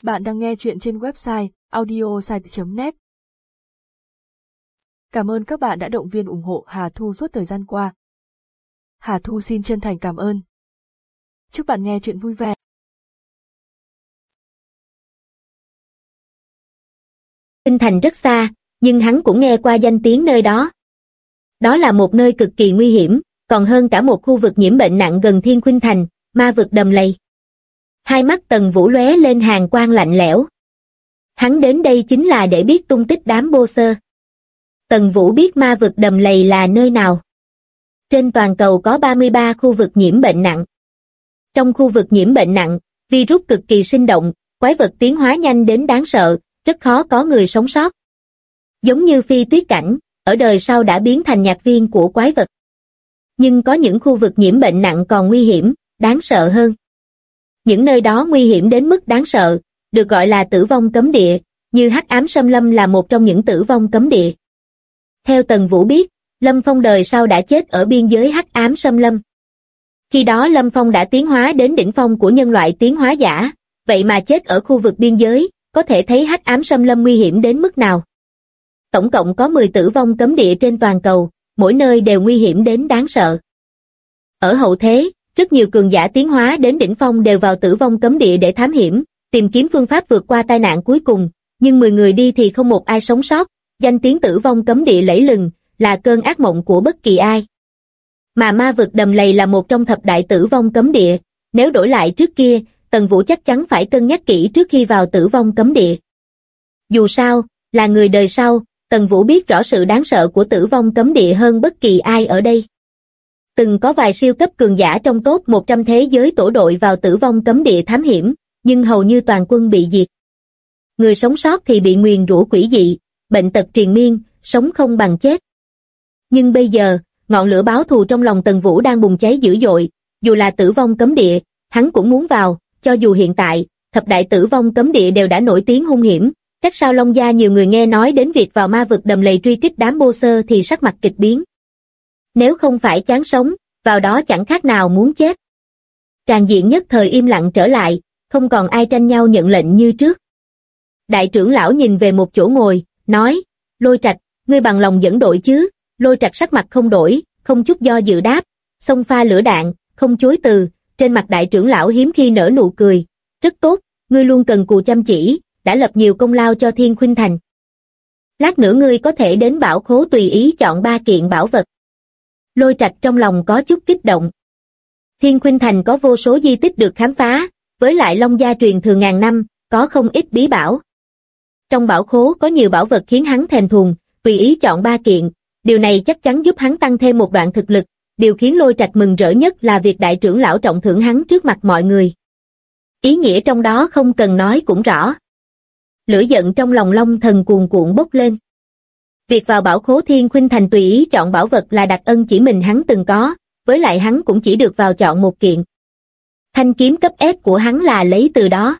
Bạn đang nghe chuyện trên website audiosite.net. Cảm ơn các bạn đã động viên ủng hộ Hà Thu suốt thời gian qua. Hà Thu xin chân thành cảm ơn. Chúc bạn nghe chuyện vui vẻ. Kinh thành rất xa, nhưng hắn cũng nghe qua danh tiếng nơi đó. Đó là một nơi cực kỳ nguy hiểm, còn hơn cả một khu vực nhiễm bệnh nặng gần Thiên Khuynh Thành, ma vực đầm lầy. Hai mắt Tần Vũ lóe lên hàn quang lạnh lẽo. Hắn đến đây chính là để biết tung tích đám bô sơ. Tần Vũ biết ma vực đầm lầy là nơi nào. Trên toàn cầu có 33 khu vực nhiễm bệnh nặng. Trong khu vực nhiễm bệnh nặng, virus cực kỳ sinh động, quái vật tiến hóa nhanh đến đáng sợ, rất khó có người sống sót. Giống như Phi Tuyết Cảnh, ở đời sau đã biến thành nhạc viên của quái vật. Nhưng có những khu vực nhiễm bệnh nặng còn nguy hiểm, đáng sợ hơn. Những nơi đó nguy hiểm đến mức đáng sợ, được gọi là tử vong cấm địa, như Hắc Ám Xâm Lâm là một trong những tử vong cấm địa. Theo Tần Vũ biết, Lâm Phong đời sau đã chết ở biên giới Hắc Ám Xâm Lâm. Khi đó Lâm Phong đã tiến hóa đến đỉnh phong của nhân loại tiến hóa giả, vậy mà chết ở khu vực biên giới, có thể thấy Hắc Ám Xâm Lâm nguy hiểm đến mức nào. Tổng cộng có 10 tử vong cấm địa trên toàn cầu, mỗi nơi đều nguy hiểm đến đáng sợ. Ở hậu thế, rất nhiều cường giả tiến hóa đến đỉnh phong đều vào tử vong cấm địa để thám hiểm, tìm kiếm phương pháp vượt qua tai nạn cuối cùng, nhưng 10 người đi thì không một ai sống sót, danh tiếng tử vong cấm địa lẫy lừng, là cơn ác mộng của bất kỳ ai. Mà ma vực đầm lầy là một trong thập đại tử vong cấm địa, nếu đổi lại trước kia, Tần Vũ chắc chắn phải cân nhắc kỹ trước khi vào tử vong cấm địa. Dù sao, là người đời sau, Tần Vũ biết rõ sự đáng sợ của tử vong cấm địa hơn bất kỳ ai ở đây. Từng có vài siêu cấp cường giả trong top 100 thế giới tổ đội vào tử vong cấm địa thám hiểm, nhưng hầu như toàn quân bị diệt. Người sống sót thì bị nguyền rủa quỷ dị, bệnh tật triền miên, sống không bằng chết. Nhưng bây giờ, ngọn lửa báo thù trong lòng Tần Vũ đang bùng cháy dữ dội, dù là tử vong cấm địa, hắn cũng muốn vào, cho dù hiện tại, thập đại tử vong cấm địa đều đã nổi tiếng hung hiểm, trách sao Long Gia nhiều người nghe nói đến việc vào ma vực đầm lầy truy kích đám bô sơ thì sắc mặt kịch biến. Nếu không phải chán sống, vào đó chẳng khác nào muốn chết. Tràng diện nhất thời im lặng trở lại, không còn ai tranh nhau nhận lệnh như trước. Đại trưởng lão nhìn về một chỗ ngồi, nói, Lôi Trạch, ngươi bằng lòng dẫn đội chứ? Lôi Trạch sắc mặt không đổi, không chút do dự đáp, xông pha lửa đạn, không chối từ. Trên mặt đại trưởng lão hiếm khi nở nụ cười, rất tốt, ngươi luôn cần cù chăm chỉ, đã lập nhiều công lao cho Thiên Khuynh Thành. Lát nữa ngươi có thể đến bảo khố tùy ý chọn 3 kiện bảo vật. Lôi Trạch trong lòng có chút kích động. Thiên Khuynh Thành có vô số di tích được khám phá, với lại Long Gia truyền thừa ngàn năm, có không ít bí bảo. Trong bảo khố có nhiều bảo vật khiến hắn thèm thuồng, tùy ý chọn 3 kiện, điều này chắc chắn giúp hắn tăng thêm một đoạn thực lực, điều khiến Lôi Trạch mừng rỡ nhất là việc đại trưởng lão trọng thưởng hắn trước mặt mọi người. Ý nghĩa trong đó không cần nói cũng rõ. Lửa giận trong lòng Long Thần cuồn cuộn bốc lên. Việc vào bảo khố Thiên Khuynh Thành tùy ý chọn bảo vật là đặc ân chỉ mình hắn từng có, với lại hắn cũng chỉ được vào chọn một kiện. Thanh kiếm cấp S của hắn là lấy từ đó.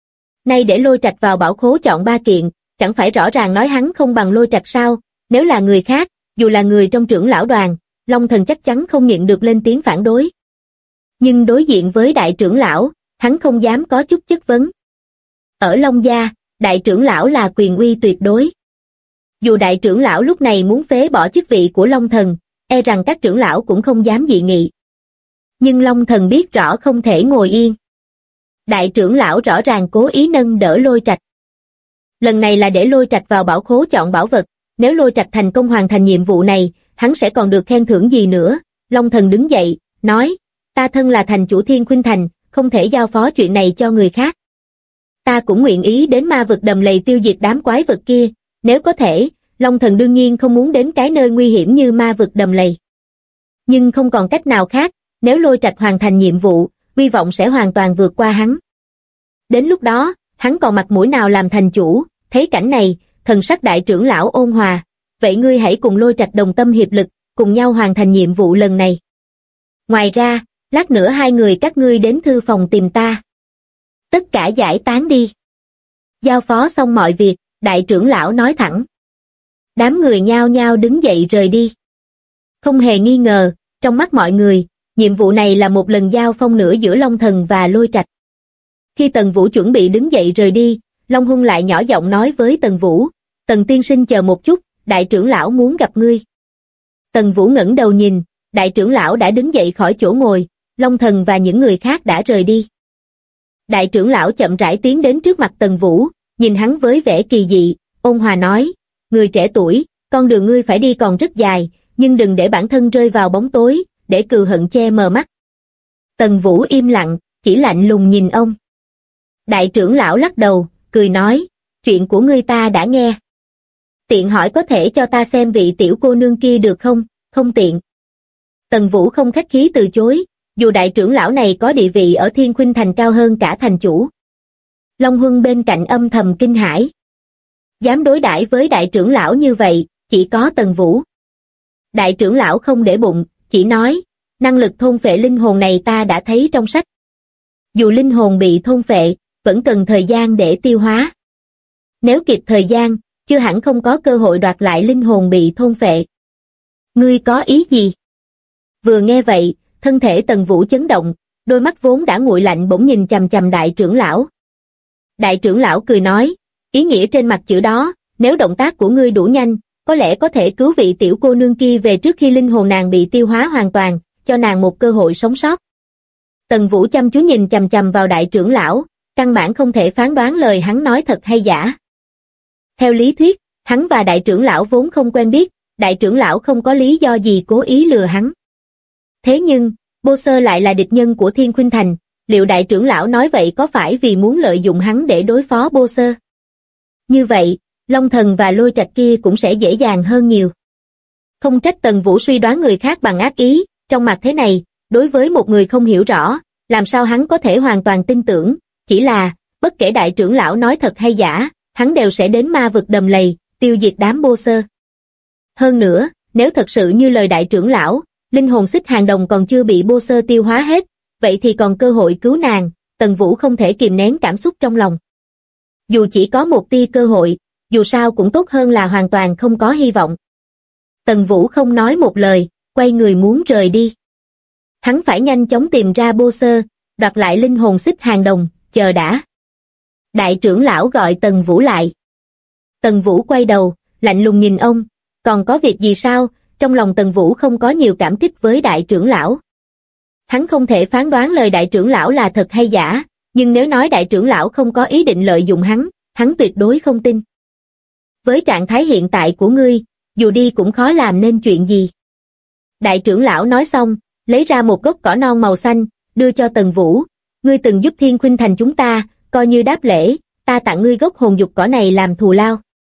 Nay để Lôi Trạch vào bảo khố chọn 3 kiện, chẳng phải rõ ràng nói hắn không bằng Lôi Trạch sao? Nếu là người khác, dù là người trong trưởng lão đoàn, Long Thần chắc chắn không nhịn được lên tiếng phản đối. Nhưng đối diện với đại trưởng lão, hắn không dám có chút chất vấn. Ở Long Gia, đại trưởng lão là quyền uy tuyệt đối. Dù đại trưởng lão lúc này muốn phế bỏ chức vị của Long Thần, e rằng các trưởng lão cũng không dám dị nghị. Nhưng Long Thần biết rõ không thể ngồi yên. Đại trưởng lão rõ ràng cố ý nâng đỡ Lôi Trạch. Lần này là để Lôi Trạch vào bảo khố chọn bảo vật, nếu Lôi Trạch thành công hoàn thành nhiệm vụ này, hắn sẽ còn được khen thưởng gì nữa. Long Thần đứng dậy, nói, ta thân là thành chủ Thiên Khuynh Thành, không thể giao phó chuyện này cho người khác. Ta cũng nguyện ý đến ma vực đầm lầy tiêu diệt đám quái vật kia, nếu có thể, Long Thần đương nhiên không muốn đến cái nơi nguy hiểm như ma vực đầm lầy. Nhưng không còn cách nào khác, nếu Lôi Trạch hoàn thành nhiệm vụ, hy vọng sẽ hoàn toàn vượt qua hắn. Đến lúc đó, hắn còn mặt mũi nào làm thành chủ? Thấy cảnh này, thần sắc đại trưởng lão ôn hòa, vậy ngươi hãy cùng Lôi Trạch đồng tâm hiệp lực, cùng nhau hoàn thành nhiệm vụ lần này. Ngoài ra, lát nữa 2 người các ngươi đến thư phòng tìm ta. Tất cả giải tán đi. Giao phó xong mọi việc, đại trưởng lão nói thẳng. Đám người nhao nhao đứng dậy rời đi. Không hề nghi ngờ, trong mắt mọi người, nhiệm vụ này là một lần giao phong nữa giữa Long Thần và Lôi Trạch. Khi Tần Vũ chuẩn bị đứng dậy rời đi, Long Huân lại nhỏ giọng nói với Tần Vũ, Tần tiên sinh chờ một chút, đại trưởng lão muốn gặp ngươi. Tần Vũ ngẩng đầu nhìn, đại trưởng lão đã đứng dậy khỏi chỗ ngồi, Long Thần và những người khác đã rời đi. Đại trưởng lão chậm rãi tiến đến trước mặt Tần Vũ, nhìn hắn với vẻ kỳ dị, ôn hòa nói, người trẻ tuổi, con đường ngươi phải đi còn rất dài, nhưng đừng để bản thân rơi vào bóng tối, để cừu hận che mờ mắt. Tần Vũ im lặng, chỉ lạnh lùng nhìn ông. Đại trưởng lão lắc đầu, cười nói, chuyện của ngươi ta đã nghe. Tiện hỏi có thể cho ta xem vị tiểu cô nương kia được không? Không tiện. Tần Vũ không khách khí từ chối, dù đại trưởng lão này có địa vị ở Thiên Khuynh Thành cao hơn cả thành chủ. Long Huân bên cạnh âm thầm kinh hãi. Dám đối đãi với đại trưởng lão như vậy, chỉ có Tần Vũ. Đại trưởng lão không để bụng, chỉ nói, năng lực thôn phệ linh hồn này ta đã thấy trong sách. Dù linh hồn bị thôn phệ, vẫn cần thời gian để tiêu hóa. Nếu kịp thời gian, chưa hẳn không có cơ hội đoạt lại linh hồn bị thôn phệ. Ngươi có ý gì? Vừa nghe vậy, thân thể Tần Vũ chấn động, đôi mắt vốn đã nguội lạnh bỗng nhìn chằm chằm đại trưởng lão. Đại trưởng lão cười nói, ý nghĩa trên mặt chữ đó, nếu động tác của ngươi đủ nhanh, có lẽ có thể cứu vị tiểu cô nương kia về trước khi linh hồn nàng bị tiêu hóa hoàn toàn, cho nàng một cơ hội sống sót. Tần Vũ chăm chú nhìn chằm chằm vào đại trưởng lão, căn bản không thể phán đoán lời hắn nói thật hay giả. Theo lý thuyết, hắn và đại trưởng lão vốn không quen biết, đại trưởng lão không có lý do gì cố ý lừa hắn. Thế nhưng, Bô Sơ lại là địch nhân của Thiên Khuynh Thành, liệu đại trưởng lão nói vậy có phải vì muốn lợi dụng hắn để đối phó Bô Sơ? Như vậy, Long Thần và Lôi Trạch kia cũng sẽ dễ dàng hơn nhiều. Không trách Tần Vũ suy đoán người khác bằng ác ý, trong mặt thế này, đối với một người không hiểu rõ, làm sao hắn có thể hoàn toàn tin tưởng, chỉ là, bất kể đại trưởng lão nói thật hay giả, hắn đều sẽ đến ma vực Đầm Lầy, tiêu diệt đám Bô Sơ. Hơn nữa, nếu thật sự như lời đại trưởng lão, linh hồn xích hàng đồng còn chưa bị Bô Sơ tiêu hóa hết, vậy thì còn cơ hội cứu nàng, Tần Vũ không thể kìm nén cảm xúc trong lòng. Dù chỉ có một tia cơ hội, dù sao cũng tốt hơn là hoàn toàn không có hy vọng. Tần Vũ không nói một lời, quay người muốn rời đi. Hắn phải nhanh chóng tìm ra Bô Sơ, đoạt lại linh hồn xích hàng đồng, chờ đã. Đại trưởng lão gọi Tần Vũ lại. Tần Vũ quay đầu, lạnh lùng nhìn ông, còn có việc gì sao? Trong lòng Tần Vũ không có nhiều cảm kích với đại trưởng lão. Hắn không thể phán đoán lời đại trưởng lão là thật hay giả, nhưng nếu nói đại trưởng lão không có ý định lợi dụng hắn tuyệt đối không tin. Với trạng thái hiện tại của ngươi, dù đi cũng khó làm nên chuyện gì. Đại trưởng lão nói xong, lấy ra một gốc cỏ non màu xanh, đưa cho Tần Vũ. Ngươi từng giúp Thiên Khuynh Thành chúng ta, coi như đáp lễ, ta tặng ngươi gốc hồn dục cỏ này làm thù lao.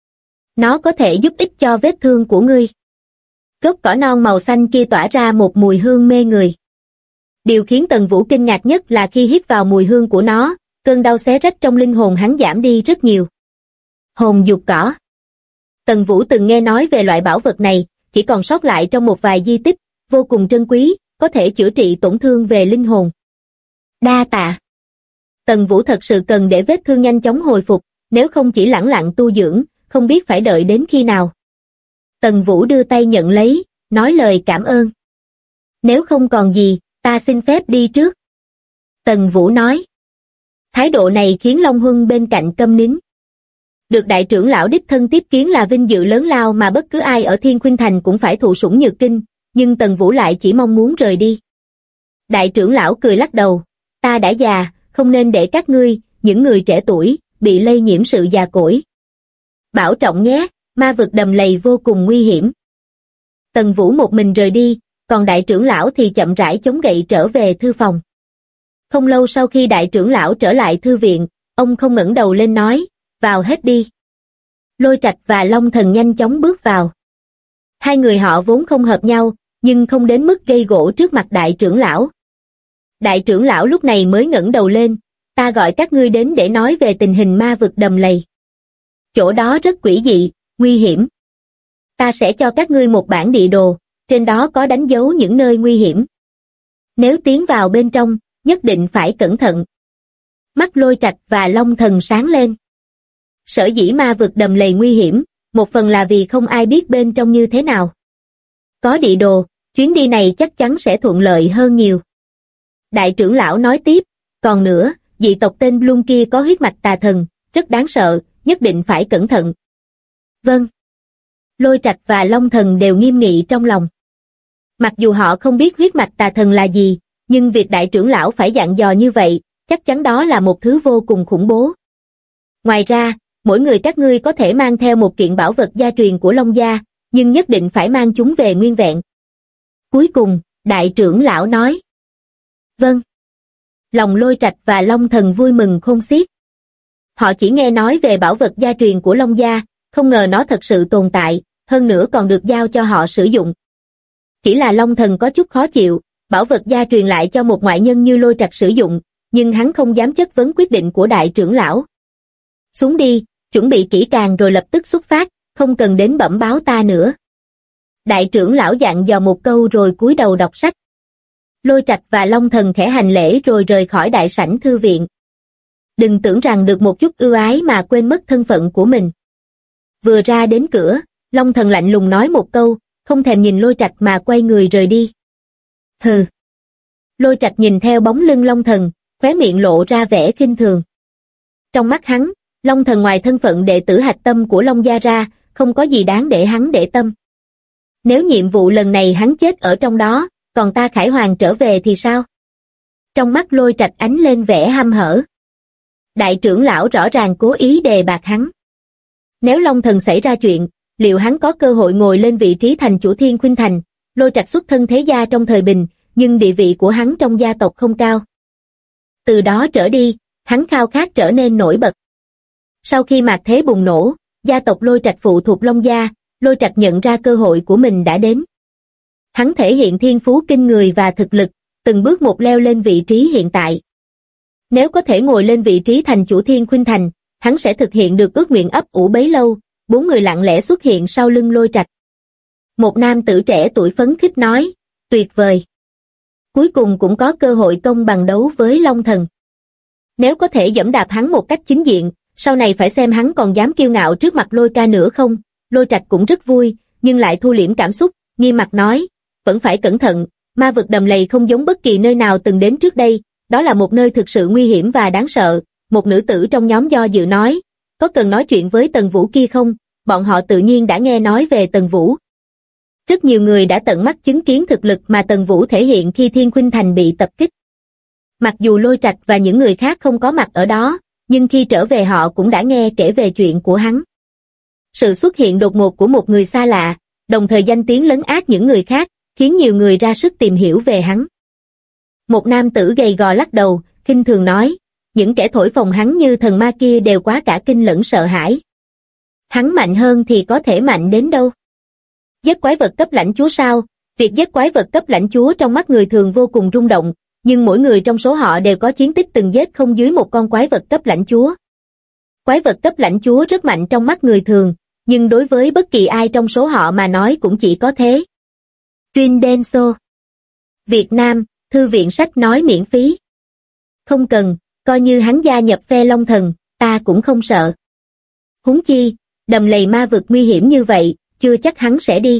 Nó có thể giúp ích cho vết thương của ngươi. Gốc cỏ non màu xanh kia tỏa ra một mùi hương mê người. Điều khiến Tần Vũ kinh ngạc nhất là khi hít vào mùi hương của nó, cơn đau xé rách trong linh hồn hắn giảm đi rất nhiều. Hồn dục cỏ. Tần Vũ từng nghe nói về loại bảo vật này, chỉ còn sót lại trong một vài di tích, vô cùng trân quý, có thể chữa trị tổn thương về linh hồn. Đa tạ. Tần Vũ thật sự cần để vết thương nhanh chóng hồi phục, nếu không chỉ lẳng lặng tu dưỡng, không biết phải đợi đến khi nào. Tần Vũ đưa tay nhận lấy, nói lời cảm ơn. Nếu không còn gì, ta xin phép đi trước. Tần Vũ nói. Thái độ này khiến Long Huân bên cạnh câm nín. Được đại trưởng lão đích thân tiếp kiến là vinh dự lớn lao mà bất cứ ai ở Thiên Khuynh Thành cũng phải thụ sủng nhược kinh, nhưng Tần Vũ lại chỉ mong muốn rời đi. Đại trưởng lão cười lắc đầu, ta đã già, không nên để các ngươi, những người trẻ tuổi, bị lây nhiễm sự già cỗi. Bảo trọng nhé, ma vực Đầm Lầy vô cùng nguy hiểm. Tần Vũ một mình rời đi, còn đại trưởng lão thì chậm rãi chống gậy trở về thư phòng. Không lâu sau khi đại trưởng lão trở lại thư viện, ông không ngẩng đầu lên nói, vào hết đi. Lôi Trạch và Long Thần nhanh chóng bước vào. Hai người họ vốn không hợp nhau, nhưng không đến mức gây gổ trước mặt đại trưởng lão. Đại trưởng lão lúc này mới ngẩng đầu lên, ta gọi các ngươi đến để nói về tình hình ma vực Đầm Lầy. Chỗ đó rất quỷ dị, nguy hiểm. Ta sẽ cho các ngươi một bản địa đồ, trên đó có đánh dấu những nơi nguy hiểm. Nếu tiến vào bên trong, nhất định phải cẩn thận. Mắt Lôi Trạch và Long Thần sáng lên. Sở dĩ ma vực Đầm Lầy nguy hiểm, một phần là vì không ai biết bên trong như thế nào. Có địa đồ, chuyến đi này chắc chắn sẽ thuận lợi hơn nhiều. Đại trưởng lão nói tiếp, còn nữa, dị tộc tên Bloom kia có huyết mạch tà thần, rất đáng sợ, nhất định phải cẩn thận. Vâng. Lôi Trạch và Long Thần đều nghiêm nghị trong lòng. Mặc dù họ không biết huyết mạch tà thần là gì, nhưng việc đại trưởng lão phải dặn dò như vậy, chắc chắn đó là một thứ vô cùng khủng bố. Ngoài ra, mỗi người các ngươi có thể mang theo một kiện bảo vật gia truyền của Long gia, nhưng nhất định phải mang chúng về nguyên vẹn. Cuối cùng, đại trưởng lão nói. Vâng. Lòng Lôi Trạch và Long Thần vui mừng khôn xiết. Họ chỉ nghe nói về bảo vật gia truyền của Long gia, không ngờ nó thật sự tồn tại, hơn nữa còn được giao cho họ sử dụng. Chỉ là Long Thần có chút khó chịu, bảo vật gia truyền lại cho một ngoại nhân như Lôi Trạch sử dụng, nhưng hắn không dám chất vấn quyết định của đại trưởng lão. Xuống đi, chuẩn bị kỹ càng rồi lập tức xuất phát, không cần đến bẩm báo ta nữa. Đại trưởng lão dặn dò một câu rồi cúi đầu đọc sách. Lôi Trạch và Long Thần khẽ hành lễ rồi rời khỏi đại sảnh thư viện. Đừng tưởng rằng được một chút ưu ái mà quên mất thân phận của mình. Vừa ra đến cửa, Long Thần lạnh lùng nói một câu, không thèm nhìn Lôi Trạch mà quay người rời đi. Hừ. Lôi Trạch nhìn theo bóng lưng Long Thần, khóe miệng lộ ra vẻ khinh thường. Trong mắt hắn, Long Thần ngoài thân phận đệ tử hạch tâm của Long gia ra, không có gì đáng để hắn để tâm. Nếu nhiệm vụ lần này hắn chết ở trong đó, còn ta Khải Hoàng trở về thì sao? Trong mắt Lôi Trạch ánh lên vẻ hăm hở. Đại trưởng lão rõ ràng cố ý đề bạt hắn. Nếu Long Thần xảy ra chuyện, liệu hắn có cơ hội ngồi lên vị trí thành chủ Thiên Khuynh Thành? Lôi Trạch xuất thân thế gia trong thời bình, nhưng địa vị của hắn trong gia tộc không cao. Từ đó trở đi, hắn khao khát trở nên nổi bật. Sau khi mạt thế bùng nổ, gia tộc Lôi Trạch phụ thuộc Long gia, Lôi Trạch nhận ra cơ hội của mình đã đến. Hắn thể hiện thiên phú kinh người và thực lực, từng bước một leo lên vị trí hiện tại. Nếu có thể ngồi lên vị trí thành chủ Thiên Khuynh Thành, hắn sẽ thực hiện được ước nguyện ấp ủ bấy lâu. 4 người lặng lẽ xuất hiện sau lưng Lôi Trạch. Một nam tử trẻ tuổi phấn khích nói, tuyệt vời. Cuối cùng cũng có cơ hội công bằng đấu với Long Thần. Nếu có thể giẫm đạp hắn một cách chính diện, sau này phải xem hắn còn dám kiêu ngạo trước mặt Lôi ca nữa không. Lôi Trạch cũng rất vui, nhưng lại thu liễm cảm xúc, nghiêm mặt nói, vẫn phải cẩn thận, ma vực đầm lầy không giống bất kỳ nơi nào từng đến trước đây, đó là một nơi thực sự nguy hiểm và đáng sợ. Một nữ tử trong nhóm do dự nói, có cần nói chuyện với Tần Vũ kia không? Bọn họ tự nhiên đã nghe nói về Tần Vũ. Rất nhiều người đã tận mắt chứng kiến thực lực mà Tần Vũ thể hiện khi Thiên Khuynh Thành bị tập kích. Mặc dù Lôi Trạch và những người khác không có mặt ở đó, nhưng khi trở về họ cũng đã nghe kể về chuyện của hắn. Sự xuất hiện đột ngột của một người xa lạ, đồng thời danh tiếng lấn át những người khác, khiến nhiều người ra sức tìm hiểu về hắn. Một nam tử gầy gò lắc đầu, khinh thường nói, những kẻ thổi phồng hắn như thần ma kia đều quá cả kinh lẫn sợ hãi. Hắn mạnh hơn thì có thể mạnh đến đâu? Giết quái vật cấp lãnh chúa sao? Việc giết quái vật cấp lãnh chúa trong mắt người thường vô cùng rung động, nhưng mỗi người trong số họ đều có chiến tích từng giết không dưới một con quái vật cấp lãnh chúa. Quái vật cấp lãnh chúa rất mạnh trong mắt người thường, nhưng đối với bất kỳ ai trong số họ mà nói cũng chỉ có thế. Trinh Denso Việt Nam, thư viện sách nói miễn phí. Không cần, coi như hắn gia nhập phe Long Thần, ta cũng không sợ. Huống chi, đầm lầy ma vực nguy hiểm như vậy, chưa chắc hắn sẽ đi.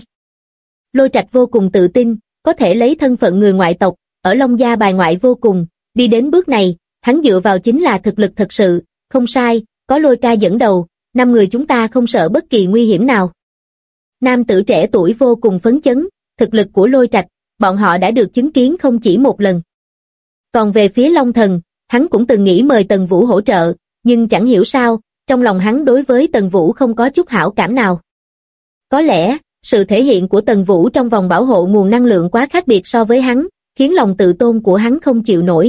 Lôi Trạch vô cùng tự tin, có thể lấy thân phận người ngoại tộc, ở Long gia bài ngoại vô cùng, đi đến bước này, hắn dựa vào chính là thực lực thật sự, không sai, có Lôi ca dẫn đầu, 5 người chúng ta không sợ bất kỳ nguy hiểm nào. Nam tử trẻ tuổi vô cùng phấn chấn, thực lực của Lôi Trạch, bọn họ đã được chứng kiến không chỉ một lần. Còn về phía Long Thần, hắn cũng từng nghĩ mời Tần Vũ hỗ trợ, nhưng chẳng hiểu sao, trong lòng hắn đối với Tần Vũ không có chút hảo cảm nào. Có lẽ, sự thể hiện của Tần Vũ trong vòng bảo hộ nguồn năng lượng quá khác biệt so với hắn, khiến lòng tự tôn của hắn không chịu nổi.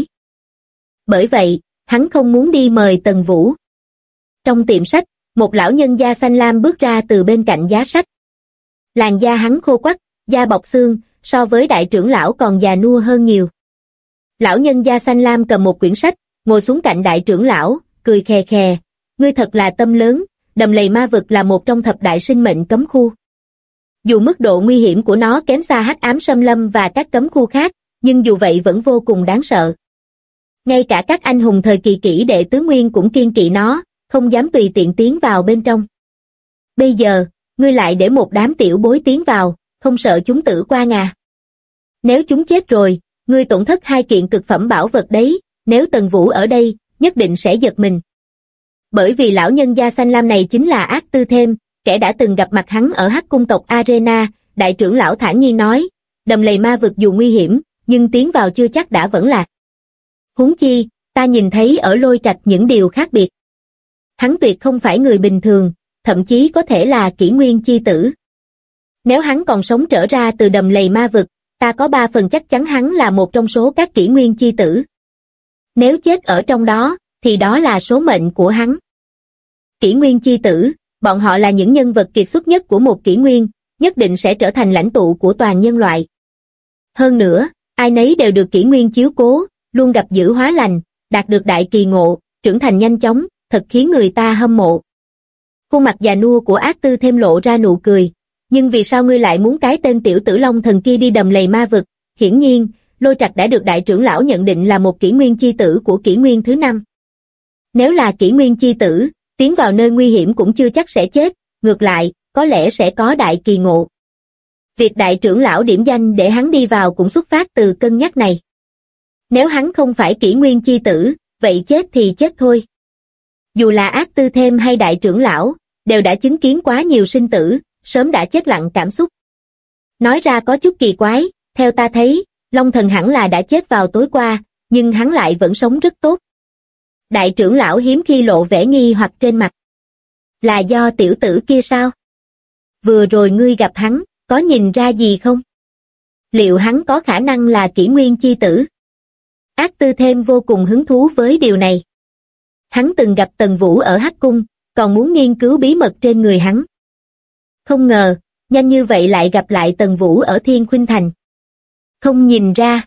Bởi vậy, hắn không muốn đi mời Tần Vũ. Trong tiệm sách, một lão nhân da xanh lam bước ra từ bên cạnh giá sách. Làn da hắn khô quắt, da bọc xương, so với đại trưởng lão còn già nua hơn nhiều. Lão nhân da xanh lam cầm một quyển sách, ngồi xuống cạnh đại trưởng lão, cười khè khè. Ngươi thật là tâm lớn, đầm lầy ma vực là một trong thập đại sinh mệnh cấm khu. Dù mức độ nguy hiểm của nó kém xa hắc ám xâm lâm và các cấm khu khác, nhưng dù vậy vẫn vô cùng đáng sợ. Ngay cả các anh hùng thời kỳ kỷ đệ tứ nguyên cũng kiêng kỵ nó, không dám tùy tiện tiến vào bên trong. Bây giờ, ngươi lại để một đám tiểu bối tiến vào, không sợ chúng tử quan à? Nếu chúng chết rồi, ngươi tổn thất 2 kiện cực phẩm bảo vật đấy, nếu Tần Vũ ở đây, nhất định sẽ giật mình. Bởi vì lão nhân da xanh lam này chính là Ác Tư Thêm, kẻ đã từng gặp mặt hắn ở Hắc cung tộc Arena. Đại trưởng lão thản nhiên nói, đầm lầy ma vực dù nguy hiểm, nhưng tiến vào chưa chắc đã vẫn lạc. Huống chi, ta nhìn thấy ở Lôi Trạch những điều khác biệt. Hắn tuyệt không phải người bình thường, thậm chí có thể là kỷ nguyên chi tử. Nếu hắn còn sống trở ra từ đầm lầy ma vực, ta có 3 phần chắc chắn hắn là một trong số các kỷ nguyên chi tử. Nếu chết ở trong đó, thì đó là số mệnh của hắn. Kỷ nguyên chi tử, bọn họ là những nhân vật kiệt xuất nhất của một kỷ nguyên, nhất định sẽ trở thành lãnh tụ của toàn nhân loại. Hơn nữa, ai nấy đều được kỷ nguyên chiếu cố, luôn gặp dữ hóa lành, đạt được đại kỳ ngộ, trưởng thành nhanh chóng, thật khiến người ta hâm mộ. Khuôn mặt già nua của Ác Tư Thêm lộ ra nụ cười, nhưng vì sao ngươi lại muốn cái tên tiểu tử Long Thần kia đi đầm lầy ma vực? Hiển nhiên, Lôi Trạch đã được đại trưởng lão nhận định là một kỷ nguyên chi tử của kỷ nguyên thứ 5. Nếu là kỷ nguyên chi tử, tiến vào nơi nguy hiểm cũng chưa chắc sẽ chết, ngược lại, có lẽ sẽ có đại kỳ ngộ. Việc đại trưởng lão điểm danh để hắn đi vào cũng xuất phát từ cân nhắc này. Nếu hắn không phải kỷ nguyên chi tử, vậy chết thì chết thôi. Dù là Ác Tư Thêm hay đại trưởng lão, đều đã chứng kiến quá nhiều sinh tử, sớm đã chết lặng cảm xúc. Nói ra có chút kỳ quái, theo ta thấy, Long Thần hẳn là đã chết vào tối qua, nhưng hắn lại vẫn sống rất tốt. Đại trưởng lão hiếm khi lộ vẻ nghi hoặc trên mặt. Là do tiểu tử kia sao? Vừa rồi ngươi gặp hắn, có nhìn ra gì không? Liệu hắn có khả năng là kỷ nguyên chi tử? Ác Tư Thêm vô cùng hứng thú với điều này. Hắn từng gặp Tần Vũ ở Hắc cung, còn muốn nghiên cứu bí mật trên người hắn. Không ngờ, nhanh như vậy lại gặp lại Tần Vũ ở Thiên Khuynh Thành. Không nhìn ra.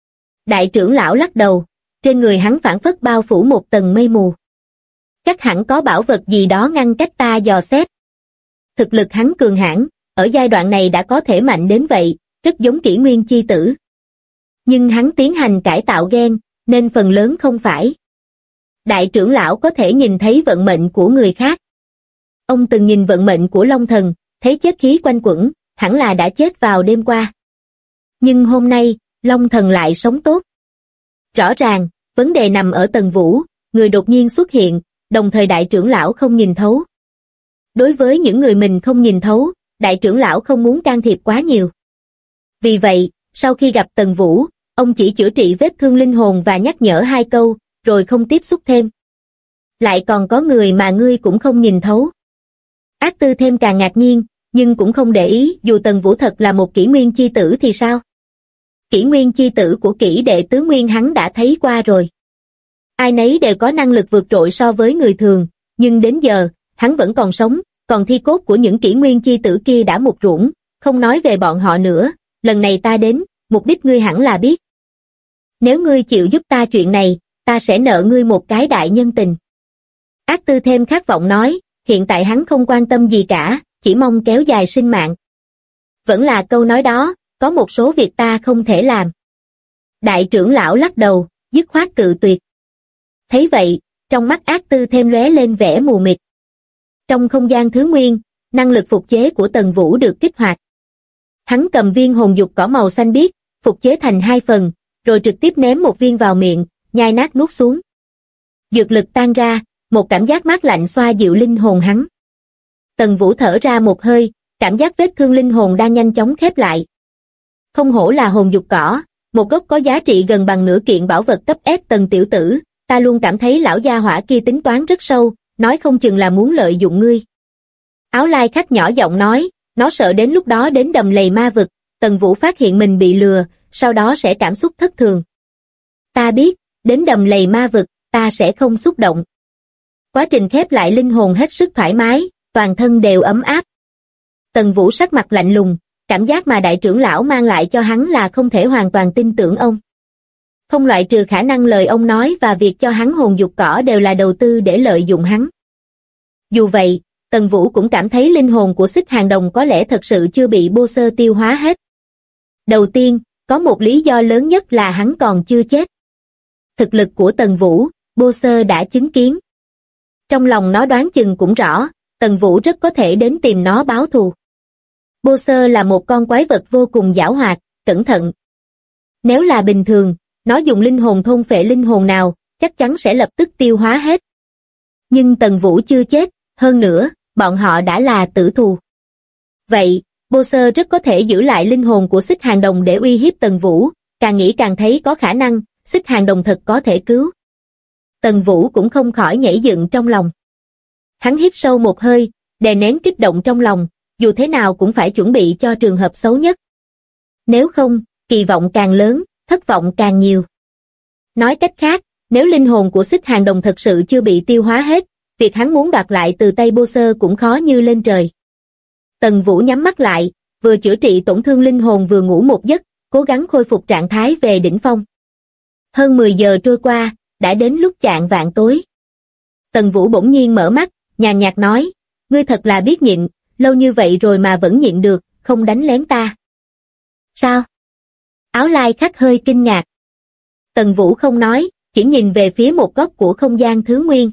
Đại trưởng lão lắc đầu, trên người hắn phảng phất bao phủ một tầng mây mù. Chắc hẳn có bảo vật gì đó ngăn cách ta dò xét. Thực lực hắn cường hãn, ở giai đoạn này đã có thể mạnh đến vậy, rất giống kỷ nguyên chi tử. Nhưng hắn tiến hành cải tạo gen, nên phần lớn không phải. Đại trưởng lão có thể nhìn thấy vận mệnh của người khác. Ông từng nhìn vận mệnh của Long Thần, thấy chết khí quanh quẩn, hẳn là đã chết vào đêm qua. Nhưng hôm nay, Long Thần lại sống tốt. Rõ ràng, vấn đề nằm ở Tần Vũ, người đột nhiên xuất hiện, đồng thời đại trưởng lão không nhìn thấu. Đối với những người mình không nhìn thấu, đại trưởng lão không muốn can thiệp quá nhiều. Vì vậy, sau khi gặp Tần Vũ, ông chỉ chữa trị vết thương linh hồn và nhắc nhở 2 câu, rồi không tiếp xúc thêm. Lại còn có người mà ngươi cũng không nhìn thấu. Ác Tư Thêm càng ngạc nhiên, nhưng cũng không để ý, dù Tần Vũ thật là một kỷ nguyên chi tử thì sao? Kỷ nguyên chi tử của kỷ đệ tứ nguyên hắn đã thấy qua rồi. Ai nấy đều có năng lực vượt trội so với người thường, nhưng đến giờ, hắn vẫn còn sống, còn thi cốt của những kỷ nguyên chi tử kia đã mục ruỗng, không nói về bọn họ nữa, lần này ta đến, mục đích ngươi hẳn là biết. Nếu ngươi chịu giúp ta chuyện này, ta sẽ nợ ngươi một cái đại nhân tình. Ác Tư Thêm khát vọng nói, hiện tại hắn không quan tâm gì cả, chỉ mong kéo dài sinh mạng. Vẫn là câu nói đó, có một số việc ta không thể làm. Đại trưởng lão lắc đầu, dứt khoát cự tuyệt. Thấy vậy, trong mắt Ác Tư Thêm lóe lên vẻ mù mịt. Trong không gian thứ nguyên, năng lực phục chế của Tần Vũ được kích hoạt. Hắn cầm viên hồn dục cỏ màu xanh biếc, phục chế thành 2 phần, rồi trực tiếp ném một viên vào miệng, nhai nát nuốt xuống. Dược lực tan ra, một cảm giác mát lạnh xoa dịu linh hồn hắn. Tần Vũ thở ra một hơi, cảm giác vết thương linh hồn đang nhanh chóng khép lại. Không hổ là hồn dục cỏ, một gốc có giá trị gần bằng nửa kiện bảo vật cấp S Tần tiểu tử, ta luôn cảm thấy lão gia hỏa kia tính toán rất sâu, nói không chừng là muốn lợi dụng ngươi. Áo lai khách nhỏ giọng nói, nó sợ đến lúc đó đến đầm lầy ma vực, Tần Vũ phát hiện mình bị lừa, sau đó sẽ cảm xúc thất thường. Ta biết, đến đầm lầy ma vực, ta sẽ không xúc động. Quá trình khép lại linh hồn hết sức thoải mái, toàn thân đều ấm áp. Tần Vũ sắc mặt lạnh lùng, cảm giác mà đại trưởng lão mang lại cho hắn là không thể hoàn toàn tin tưởng ông. Không loại trừ khả năng lời ông nói và việc cho hắn hồn dục cỏ đều là đầu tư để lợi dụng hắn. Dù vậy, Tần Vũ cũng cảm thấy linh hồn của Xích Hàng Đồng có lẽ thật sự chưa bị Bô Sơ tiêu hóa hết. Đầu tiên, có một lý do lớn nhất là hắn còn chưa chết. Thực lực của Tần Vũ, Bô Sơ đã chứng kiến. Trong lòng nó đoán chừng cũng rõ, Tần Vũ rất có thể đến tìm nó báo thù. Bô Sơ là một con quái vật vô cùng giảo hoạt, cẩn thận. Nếu là bình thường, nó dùng linh hồn thôn phệ linh hồn nào, chắc chắn sẽ lập tức tiêu hóa hết. Nhưng Tần Vũ chưa chết, hơn nữa, bọn họ đã là tử thù. Vậy, Bô Sơ rất có thể giữ lại linh hồn của Xích Hàng Đồng để uy hiếp Tần Vũ, càng nghĩ càng thấy có khả năng, Xích Hàng Đồng thật có thể cứu. Tần Vũ cũng không khỏi nhảy dựng trong lòng. Hắn hít sâu một hơi, đè nén kích động trong lòng, dù thế nào cũng phải chuẩn bị cho trường hợp xấu nhất. Nếu không, kỳ vọng càng lớn, thất vọng càng nhiều. Nói cách khác, nếu linh hồn của Xích Hàng Đồng thật sự chưa bị tiêu hóa hết, việc hắn muốn đoạt lại từ tay Bô Sơ cũng khó như lên trời. Tần Vũ nhắm mắt lại, vừa chữa trị tổn thương linh hồn vừa ngủ một giấc, cố gắng khôi phục trạng thái về đỉnh phong. Hơn 10 giờ trôi qua, đã đến lúc chạng vạng tối. Tần Vũ bỗng nhiên mở mắt, nhàn nhạt nói, ngươi thật là biết nhịn, lâu như vậy rồi mà vẫn nhịn được, không đánh lén ta. Sao? Áo lai khách hơi kinh ngạc. Tần Vũ không nói, chỉ nhìn về phía một góc của không gian thứ nguyên.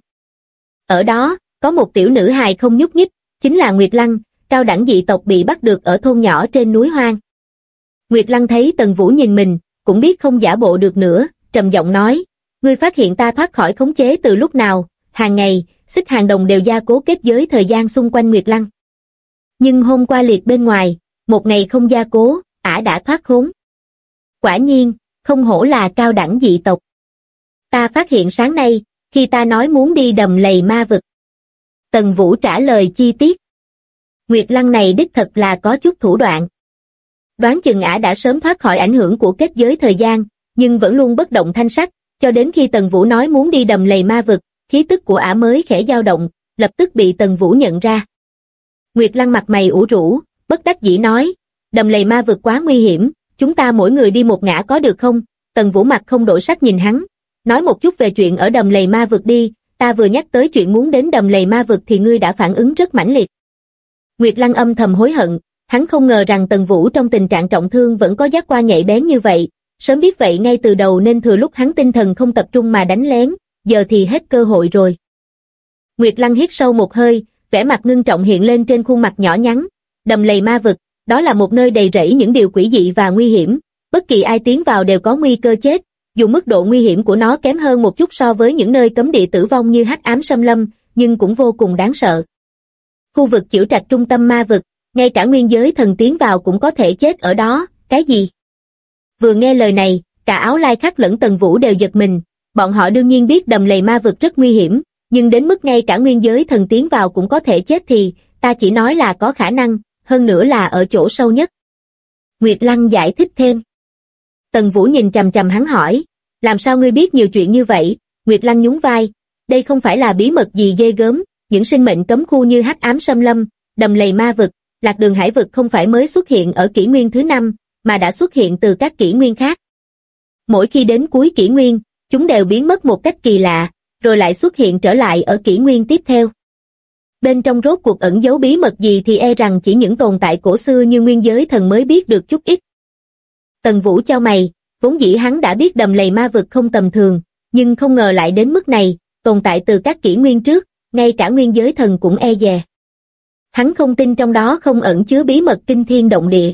Ở đó, có một tiểu nữ hài không nhúc nhích, chính là Nguyệt Lăng, cao đẳng dị tộc bị bắt được ở thôn nhỏ trên núi hoang. Nguyệt Lăng thấy Tần Vũ nhìn mình, cũng biết không giả bộ được nữa, trầm giọng nói, ngươi phát hiện ta thoát khỏi khống chế từ lúc nào? Hàng ngày, Xích Hàng Đồng đều gia cố kết giới thời gian xung quanh Nguyệt Lăng. Nhưng hôm qua liệt bên ngoài, một ngày không gia cố, ả đã thoát khốn. Quả nhiên, không hổ là cao đẳng dị tộc. Ta phát hiện sáng nay, khi ta nói muốn đi đầm lầy ma vực. Tần Vũ trả lời chi tiết. Nguyệt Lăng này đích thật là có chút thủ đoạn. Đoán chừng ả đã sớm thoát khỏi ảnh hưởng của kết giới thời gian, nhưng vẫn luôn bất động thanh sắc, cho đến khi Tần Vũ nói muốn đi đầm lầy ma vực, khí tức của ả mới khẽ dao động, lập tức bị Tần Vũ nhận ra. Nguyệt Lăng mặt mày ủ rũ, bất đắc dĩ nói, đầm lầy ma vực quá nguy hiểm, chúng ta mỗi người đi một ngã có được không? Tần Vũ mặt không đổi sắc nhìn hắn, nói một chút về chuyện ở đầm lầy ma vực đi, ta vừa nhắc tới chuyện muốn đến đầm lầy ma vực thì ngươi đã phản ứng rất mãnh liệt. Nguyệt Lăng âm thầm hối hận, hắn không ngờ rằng Tần Vũ trong tình trạng trọng thương vẫn có giác quan nhạy bén như vậy, sớm biết vậy ngay từ đầu nên thừa lúc hắn tinh thần không tập trung mà đánh lén, giờ thì hết cơ hội rồi. Nguyệt Lăng hít sâu một hơi, vẻ mặt ngưng trọng hiện lên trên khuôn mặt nhỏ nhắn, đầm lầy ma vực, đó là một nơi đầy rẫy những điều quỷ dị và nguy hiểm, bất kỳ ai tiến vào đều có nguy cơ chết, dù mức độ nguy hiểm của nó kém hơn một chút so với những nơi cấm địa tử vong như Hắc Ám Xâm Lâm, nhưng cũng vô cùng đáng sợ. Khu vực Chiểu Trạch trung tâm ma vực, ngay cả nguyên giới thần tiến vào cũng có thể chết ở đó, cái gì? Vừa nghe lời này, cả Áo Lai Khắc lẫn Tần Vũ đều giật mình, bọn họ đương nhiên biết đầm lầy ma vực rất nguy hiểm, nhưng đến mức ngay cả nguyên giới thần tiến vào cũng có thể chết thì, ta chỉ nói là có khả năng, hơn nữa là ở chỗ sâu nhất. Nguyệt Lăng giải thích thêm. Tần Vũ nhìn chằm chằm hắn hỏi, làm sao ngươi biết nhiều chuyện như vậy? Nguyệt Lăng nhún vai, đây không phải là bí mật gì ghê gớm, những sinh mệnh cấm khu như Hắc Ám Xâm Lâm, đầm lầy ma vực, Lạc Đường Hải vực không phải mới xuất hiện ở kỷ nguyên thứ 5, mà đã xuất hiện từ các kỷ nguyên khác. Mỗi khi đến cuối kỷ nguyên, chúng đều biến mất một cách kỳ lạ, rồi lại xuất hiện trở lại ở kỷ nguyên tiếp theo. Bên trong rốt cuộc ẩn giấu bí mật gì thì e rằng chỉ những tồn tại cổ xưa như nguyên giới thần mới biết được chút ít. Tần Vũ chau mày, vốn dĩ hắn đã biết đầm lầy ma vực không tầm thường, nhưng không ngờ lại đến mức này, tồn tại từ các kỷ nguyên trước, ngay cả nguyên giới thần cũng e dè. Hắn không tin trong đó không ẩn chứa bí mật kinh thiên động địa.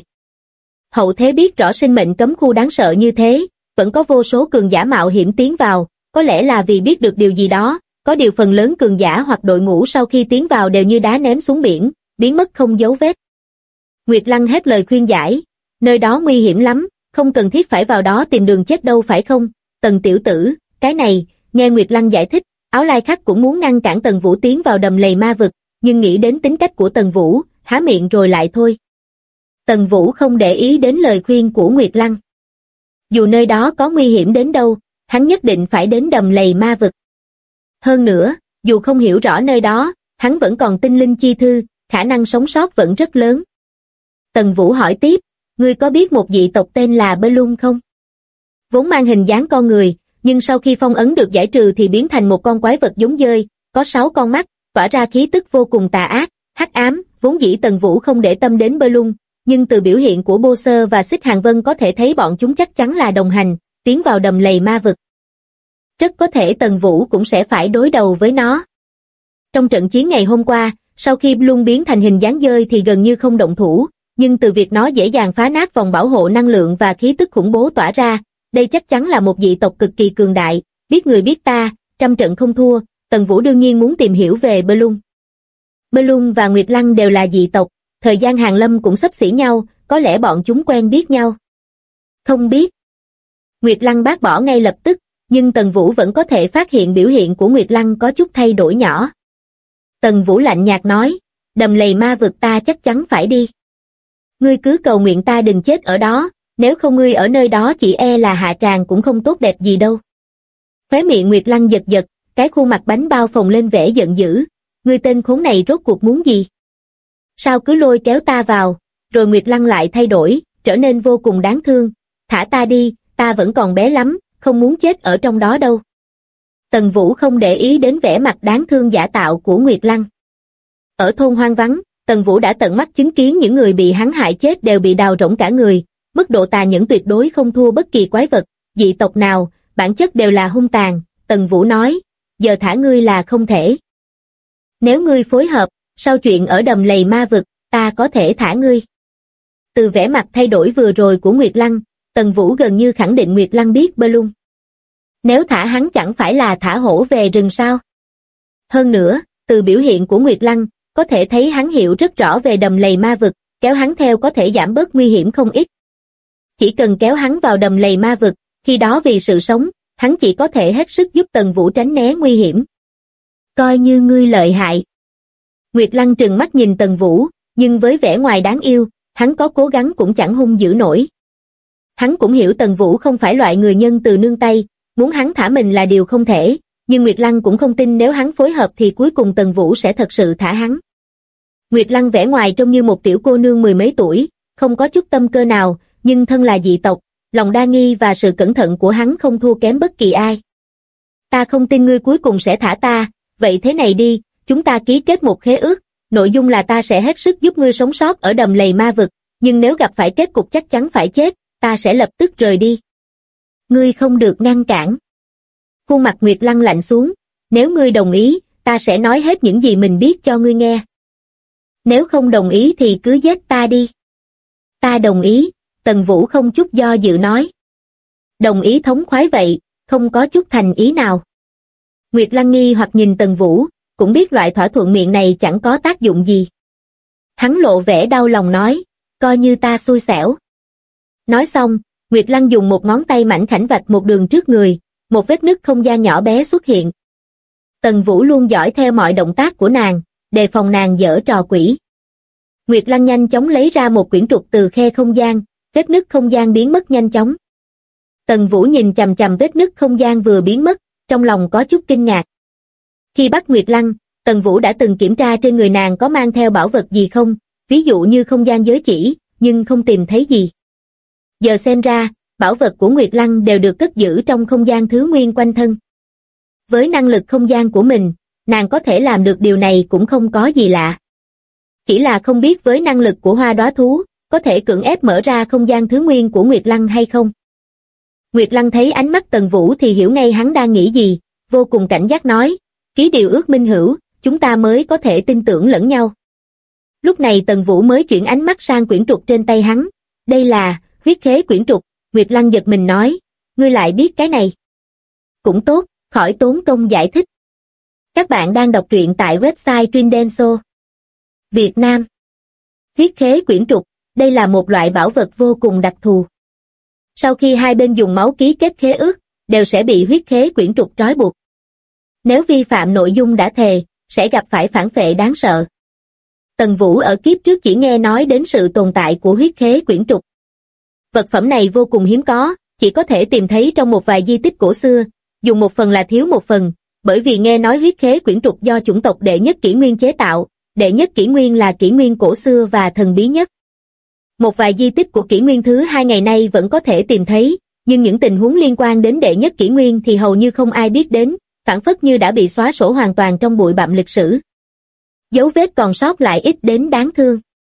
Hậu thế biết rõ sinh mệnh cấm khu đáng sợ như thế, vẫn có vô số cường giả mạo hiểm tiến vào, có lẽ là vì biết được điều gì đó, có điều phần lớn cường giả hoặc đội ngũ sau khi tiến vào đều như đá ném xuống biển, biến mất không dấu vết. Nguyệt Lăng hết lời khuyên giải, nơi đó nguy hiểm lắm, không cần thiết phải vào đó tìm đường chết đâu phải không? Tần tiểu tử, cái này, nghe Nguyệt Lăng giải thích, Áo Lai Khắc cũng muốn ngăn cản Tần Vũ tiến vào đầm lầy ma vực, nhưng nghĩ đến tính cách của Tần Vũ, há miệng rồi lại thôi. Tần Vũ không để ý đến lời khuyên của Nguyệt Lăng. Dù nơi đó có nguy hiểm đến đâu, hắn nhất định phải đến đầm lầy ma vực. Hơn nữa, dù không hiểu rõ nơi đó, hắn vẫn còn tinh linh chi thư, khả năng sống sót vẫn rất lớn. Tần Vũ hỏi tiếp, ngươi có biết một dị tộc tên là Belung không? Vốn mang hình dáng con người, nhưng sau khi phong ấn được giải trừ thì biến thành một con quái vật giống dơi, có 6 con mắt, tỏa ra khí tức vô cùng tà ác, hắc ám, vốn dĩ Tần Vũ không để tâm đến Belung, nhưng từ biểu hiện của Bô Sơ và Xích Hàng Vân có thể thấy bọn chúng chắc chắn là đồng hành, tiến vào đầm lầy ma vực. Rất có thể Tần Vũ cũng sẽ phải đối đầu với nó. Trong trận chiến ngày hôm qua, sau khi Belung biến thành hình dáng dơi thì gần như không động thủ, nhưng từ việc nó dễ dàng phá nát vòng bảo hộ năng lượng và khí tức khủng bố tỏa ra, đây chắc chắn là một dị tộc cực kỳ cường đại, biết người biết ta, trăm trận không thua, Tần Vũ đương nhiên muốn tìm hiểu về Bơ Lung và Nguyệt Lăng đều là dị tộc, thời gian hàng lâm cũng xấp xỉ nhau, có lẽ bọn chúng quen biết nhau. Không biết. Nguyệt Lăng bác bỏ ngay lập tức, nhưng Tần Vũ vẫn có thể phát hiện biểu hiện của Nguyệt Lăng có chút thay đổi nhỏ. Tần Vũ lạnh nhạt nói, đầm lầy ma vực ta chắc chắn phải đi. Ngươi cứ cầu nguyện ta đừng chết ở đó, nếu không ngươi ở nơi đó chỉ e là hạ tràng cũng không tốt đẹp gì đâu. Khóe miệng Nguyệt Lăng giật giật, cái khuôn mặt bánh bao phồng lên vẻ giận dữ, ngươi tên khốn này rốt cuộc muốn gì? Sao cứ lôi kéo ta vào, rồi Nguyệt Lăng lại thay đổi, trở nên vô cùng đáng thương, thả ta đi, ta vẫn còn bé lắm, không muốn chết ở trong đó đâu. Tần Vũ không để ý đến vẻ mặt đáng thương giả tạo của Nguyệt Lăng. Ở thôn hoang vắng, Tần Vũ đã tận mắt chứng kiến những người bị hắn hại chết đều bị đào rỗng cả người, mức độ tàn nhẫn tuyệt đối không thua bất kỳ quái vật, dị tộc nào, bản chất đều là hung tàn. Tần Vũ nói, giờ thả ngươi là không thể. Nếu ngươi phối hợp, sau chuyện ở đầm lầy ma vực, ta có thể thả ngươi. Từ vẻ mặt thay đổi vừa rồi của Nguyệt Lăng, Tần Vũ gần như khẳng định Nguyệt Lăng biết Bơ-Lung. Nếu thả hắn chẳng phải là thả hổ về rừng sao? Hơn nữa, từ biểu hiện của Nguyệt Lăng, có thể thấy hắn hiểu rất rõ về đầm lầy ma vực, kéo hắn theo có thể giảm bớt nguy hiểm không ít. Chỉ cần kéo hắn vào đầm lầy ma vực, khi đó vì sự sống, hắn chỉ có thể hết sức giúp Tần Vũ tránh né nguy hiểm. Coi như ngươi lợi hại. Nguyệt Lăng trừng mắt nhìn Tần Vũ, nhưng với vẻ ngoài đáng yêu, hắn có cố gắng cũng chẳng hung dữ nổi. Hắn cũng hiểu Tần Vũ không phải loại người nhân từ nương tay, muốn hắn thả mình là điều không thể, nhưng Nguyệt Lăng cũng không tin nếu hắn phối hợp thì cuối cùng Tần Vũ sẽ thật sự thả hắn. Nguyệt Lăng vẻ ngoài trông như một tiểu cô nương mười mấy tuổi, không có chút tâm cơ nào, nhưng thân là dị tộc, lòng đa nghi và sự cẩn thận của hắn không thua kém bất kỳ ai. Ta không tin ngươi cuối cùng sẽ thả ta, vậy thế này đi, chúng ta ký kết một khế ước, nội dung là ta sẽ hết sức giúp ngươi sống sót ở đầm lầy ma vực, nhưng nếu gặp phải kết cục chắc chắn phải chết, ta sẽ lập tức rời đi. Ngươi không được ngăn cản. Khuôn mặt Nguyệt Lăng lạnh xuống, nếu ngươi đồng ý, ta sẽ nói hết những gì mình biết cho ngươi nghe. Nếu không đồng ý thì cứ giết ta đi. Ta đồng ý, Tần Vũ không chút do dự nói. Đồng ý thống khoái vậy, không có chút thành ý nào. Nguyệt Lăng nghi hoặc nhìn Tần Vũ, cũng biết loại thỏa thuận miệng này chẳng có tác dụng gì. Hắn lộ vẻ đau lòng nói, coi như ta xui xẻo. Nói xong, Nguyệt Lăng dùng một ngón tay mảnh khảnh vạch một đường trước người, một vết nứt không gian nhỏ bé xuất hiện. Tần Vũ luôn dõi theo mọi động tác của nàng, đề phòng nàng giở trò quỷ. Nguyệt Lăng nhanh chóng lấy ra một quyển trục từ khe không gian, vết nứt không gian biến mất nhanh chóng. Tần Vũ nhìn chằm chằm vết nứt không gian vừa biến mất, trong lòng có chút kinh ngạc. Khi bắt Nguyệt Lăng, Tần Vũ đã từng kiểm tra trên người nàng có mang theo bảo vật gì không, ví dụ như không gian giới chỉ, nhưng không tìm thấy gì. Giờ xem ra, bảo vật của Nguyệt Lăng đều được cất giữ trong không gian thứ nguyên quanh thân. Với năng lực không gian của mình, nàng có thể làm được điều này cũng không có gì lạ. Chỉ là không biết với năng lực của hoa đóa thú, có thể cưỡng ép mở ra không gian thứ nguyên của Nguyệt Lăng hay không. Nguyệt Lăng thấy ánh mắt Tần Vũ thì hiểu ngay hắn đang nghĩ gì, vô cùng cảnh giác nói, ký điều ước minh hữu, chúng ta mới có thể tin tưởng lẫn nhau. Lúc này Tần Vũ mới chuyển ánh mắt sang quyển trục trên tay hắn, đây là huyết khế quyển trục. Nguyệt Lăng giật mình nói, ngươi lại biết cái này. Cũng tốt, khỏi tốn công giải thích. Các bạn đang đọc truyện tại website Trindenso. Việt Nam. Huyết khế quyển trục, đây là một loại bảo vật vô cùng đặc thù. Sau khi hai bên dùng máu ký kết khế ước, đều sẽ bị huyết khế quyển trục trói buộc. Nếu vi phạm nội dung đã thề, sẽ gặp phải phản phệ đáng sợ. Tần Vũ ở kiếp trước chỉ nghe nói đến sự tồn tại của huyết khế quyển trục. Vật phẩm này vô cùng hiếm có, chỉ có thể tìm thấy trong một vài di tích cổ xưa, dùng một phần là thiếu một phần, bởi vì nghe nói huyết khế quyển trục do chủng tộc đệ nhất kỷ nguyên chế tạo, đệ nhất kỷ nguyên là kỷ nguyên cổ xưa và thần bí nhất. Một vài di tích của kỷ nguyên thứ hai ngày nay vẫn có thể tìm thấy, nhưng những tình huống liên quan đến đệ nhất kỷ nguyên thì hầu như không ai biết đến, phảng phất như đã bị xóa sổ hoàn toàn trong bụi bặm lịch sử. Dấu vết còn sót lại ít đến đáng thương.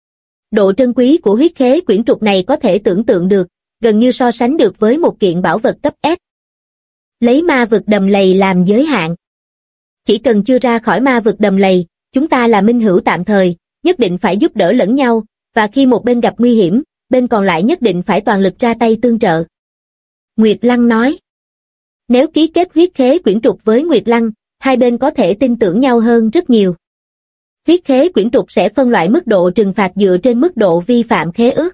Độ trân quý của huyết khế quyển trục này có thể tưởng tượng được, gần như so sánh được với một kiện bảo vật cấp S. Lấy ma vực đầm lầy làm giới hạn. Chỉ cần chưa ra khỏi ma vực đầm lầy, chúng ta là minh hữu tạm thời, nhất định phải giúp đỡ lẫn nhau, và khi một bên gặp nguy hiểm, bên còn lại nhất định phải toàn lực ra tay tương trợ. Nguyệt Lăng nói. Nếu ký kết huyết khế quyển trục với Nguyệt Lăng, hai bên có thể tin tưởng nhau hơn rất nhiều. Huyết khế quyển trục sẽ phân loại mức độ trừng phạt dựa trên mức độ vi phạm khế ước.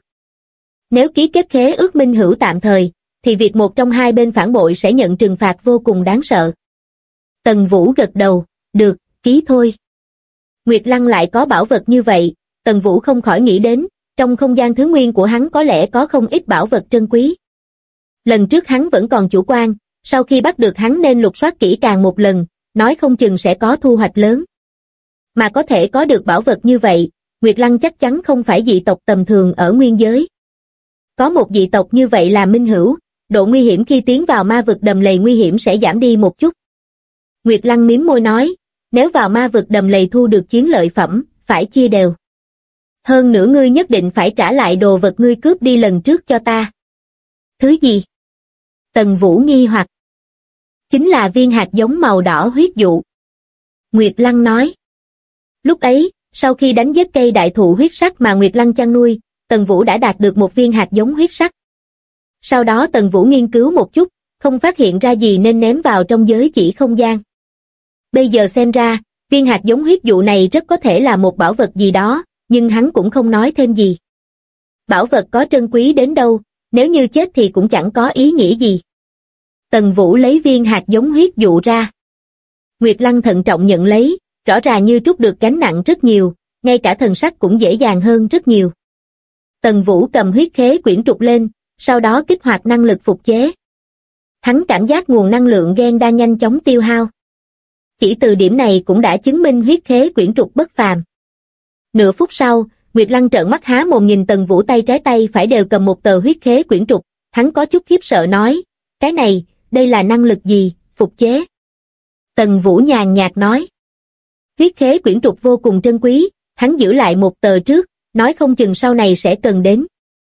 Nếu ký kết khế ước minh hữu tạm thời, thì việc một trong hai bên phản bội sẽ nhận trừng phạt vô cùng đáng sợ. Tần Vũ gật đầu, được, ký thôi. Nguyệt Lăng lại có bảo vật như vậy, Tần Vũ không khỏi nghĩ đến, trong không gian thứ nguyên của hắn có lẽ có không ít bảo vật trân quý. Lần trước hắn vẫn còn chủ quan, sau khi bắt được hắn nên lục soát kỹ càng một lần, nói không chừng sẽ có thu hoạch lớn. Mà có thể có được bảo vật như vậy, Nguyệt Lăng chắc chắn không phải dị tộc tầm thường ở nguyên giới. Có một dị tộc như vậy là minh hữu, độ nguy hiểm khi tiến vào ma vực đầm lầy nguy hiểm sẽ giảm đi một chút. Nguyệt Lăng mím môi nói, nếu vào ma vực đầm lầy thu được chiến lợi phẩm, phải chia đều. Hơn nữa ngươi nhất định phải trả lại đồ vật ngươi cướp đi lần trước cho ta. Thứ gì? Tần Vũ nghi hoặc. Chính là viên hạt giống màu đỏ huyết dụ. Nguyệt Lăng nói. Lúc ấy, sau khi đánh giết cây đại thụ huyết sắc mà Nguyệt Lăng chăn nuôi, Tần Vũ đã đạt được một viên hạt giống huyết sắc. Sau đó Tần Vũ nghiên cứu một chút, không phát hiện ra gì nên ném vào trong giới chỉ không gian. Bây giờ xem ra, viên hạt giống huyết dụ này rất có thể là một bảo vật gì đó, nhưng hắn cũng không nói thêm gì. Bảo vật có trân quý đến đâu, nếu như chết thì cũng chẳng có ý nghĩa gì. Tần Vũ lấy viên hạt giống huyết dụ ra. Nguyệt Lăng thận trọng nhận lấy, rõ ràng như trút được gánh nặng rất nhiều, ngay cả thần sắc cũng dễ dàng hơn rất nhiều. Tần Vũ cầm huyết khế quyển trục lên, sau đó kích hoạt năng lực phục chế. Hắn cảm giác nguồn năng lượng gen đang nhanh chóng tiêu hao. Chỉ từ điểm này cũng đã chứng minh huyết khế quyển trục bất phàm. Nửa phút sau, Nguyệt Lăng trợn mắt há mồm nhìn Tần Vũ tay trái tay phải đều cầm một tờ huyết khế quyển trục, hắn có chút khiếp sợ nói, cái này, đây là năng lực gì, phục chế. Tần Vũ nhàn nhạt nói, huyết khế quyển trục vô cùng trân quý, hắn giữ lại một tờ trước, nói không chừng sau này sẽ cần đến.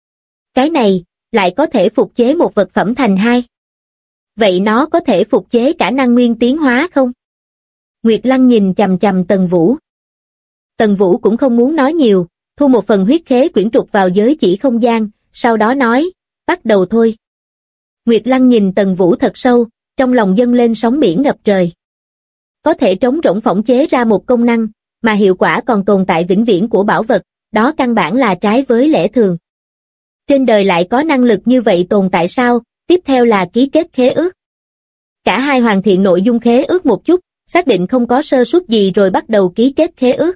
Cái này, lại có thể phục chế một vật phẩm thành hai. Vậy nó có thể phục chế cả năng nguyên tiến hóa không? Nguyệt Lăng nhìn chằm chằm Tần Vũ. Tần Vũ cũng không muốn nói nhiều, thu một phần huyết khế quyển trục vào giới chỉ không gian, sau đó nói, bắt đầu thôi. Nguyệt Lăng nhìn Tần Vũ thật sâu, trong lòng dâng lên sóng biển ngập trời. Có thể trống rỗng phỏng chế ra một công năng, mà hiệu quả còn tồn tại vĩnh viễn của bảo vật, đó căn bản là trái với lẽ thường. Trên đời lại có năng lực như vậy tồn tại sao? Tiếp theo là ký kết khế ước. Cả hai hoàn thiện nội dung khế ước một chút, xác định không có sơ suất gì rồi bắt đầu ký kết khế ước.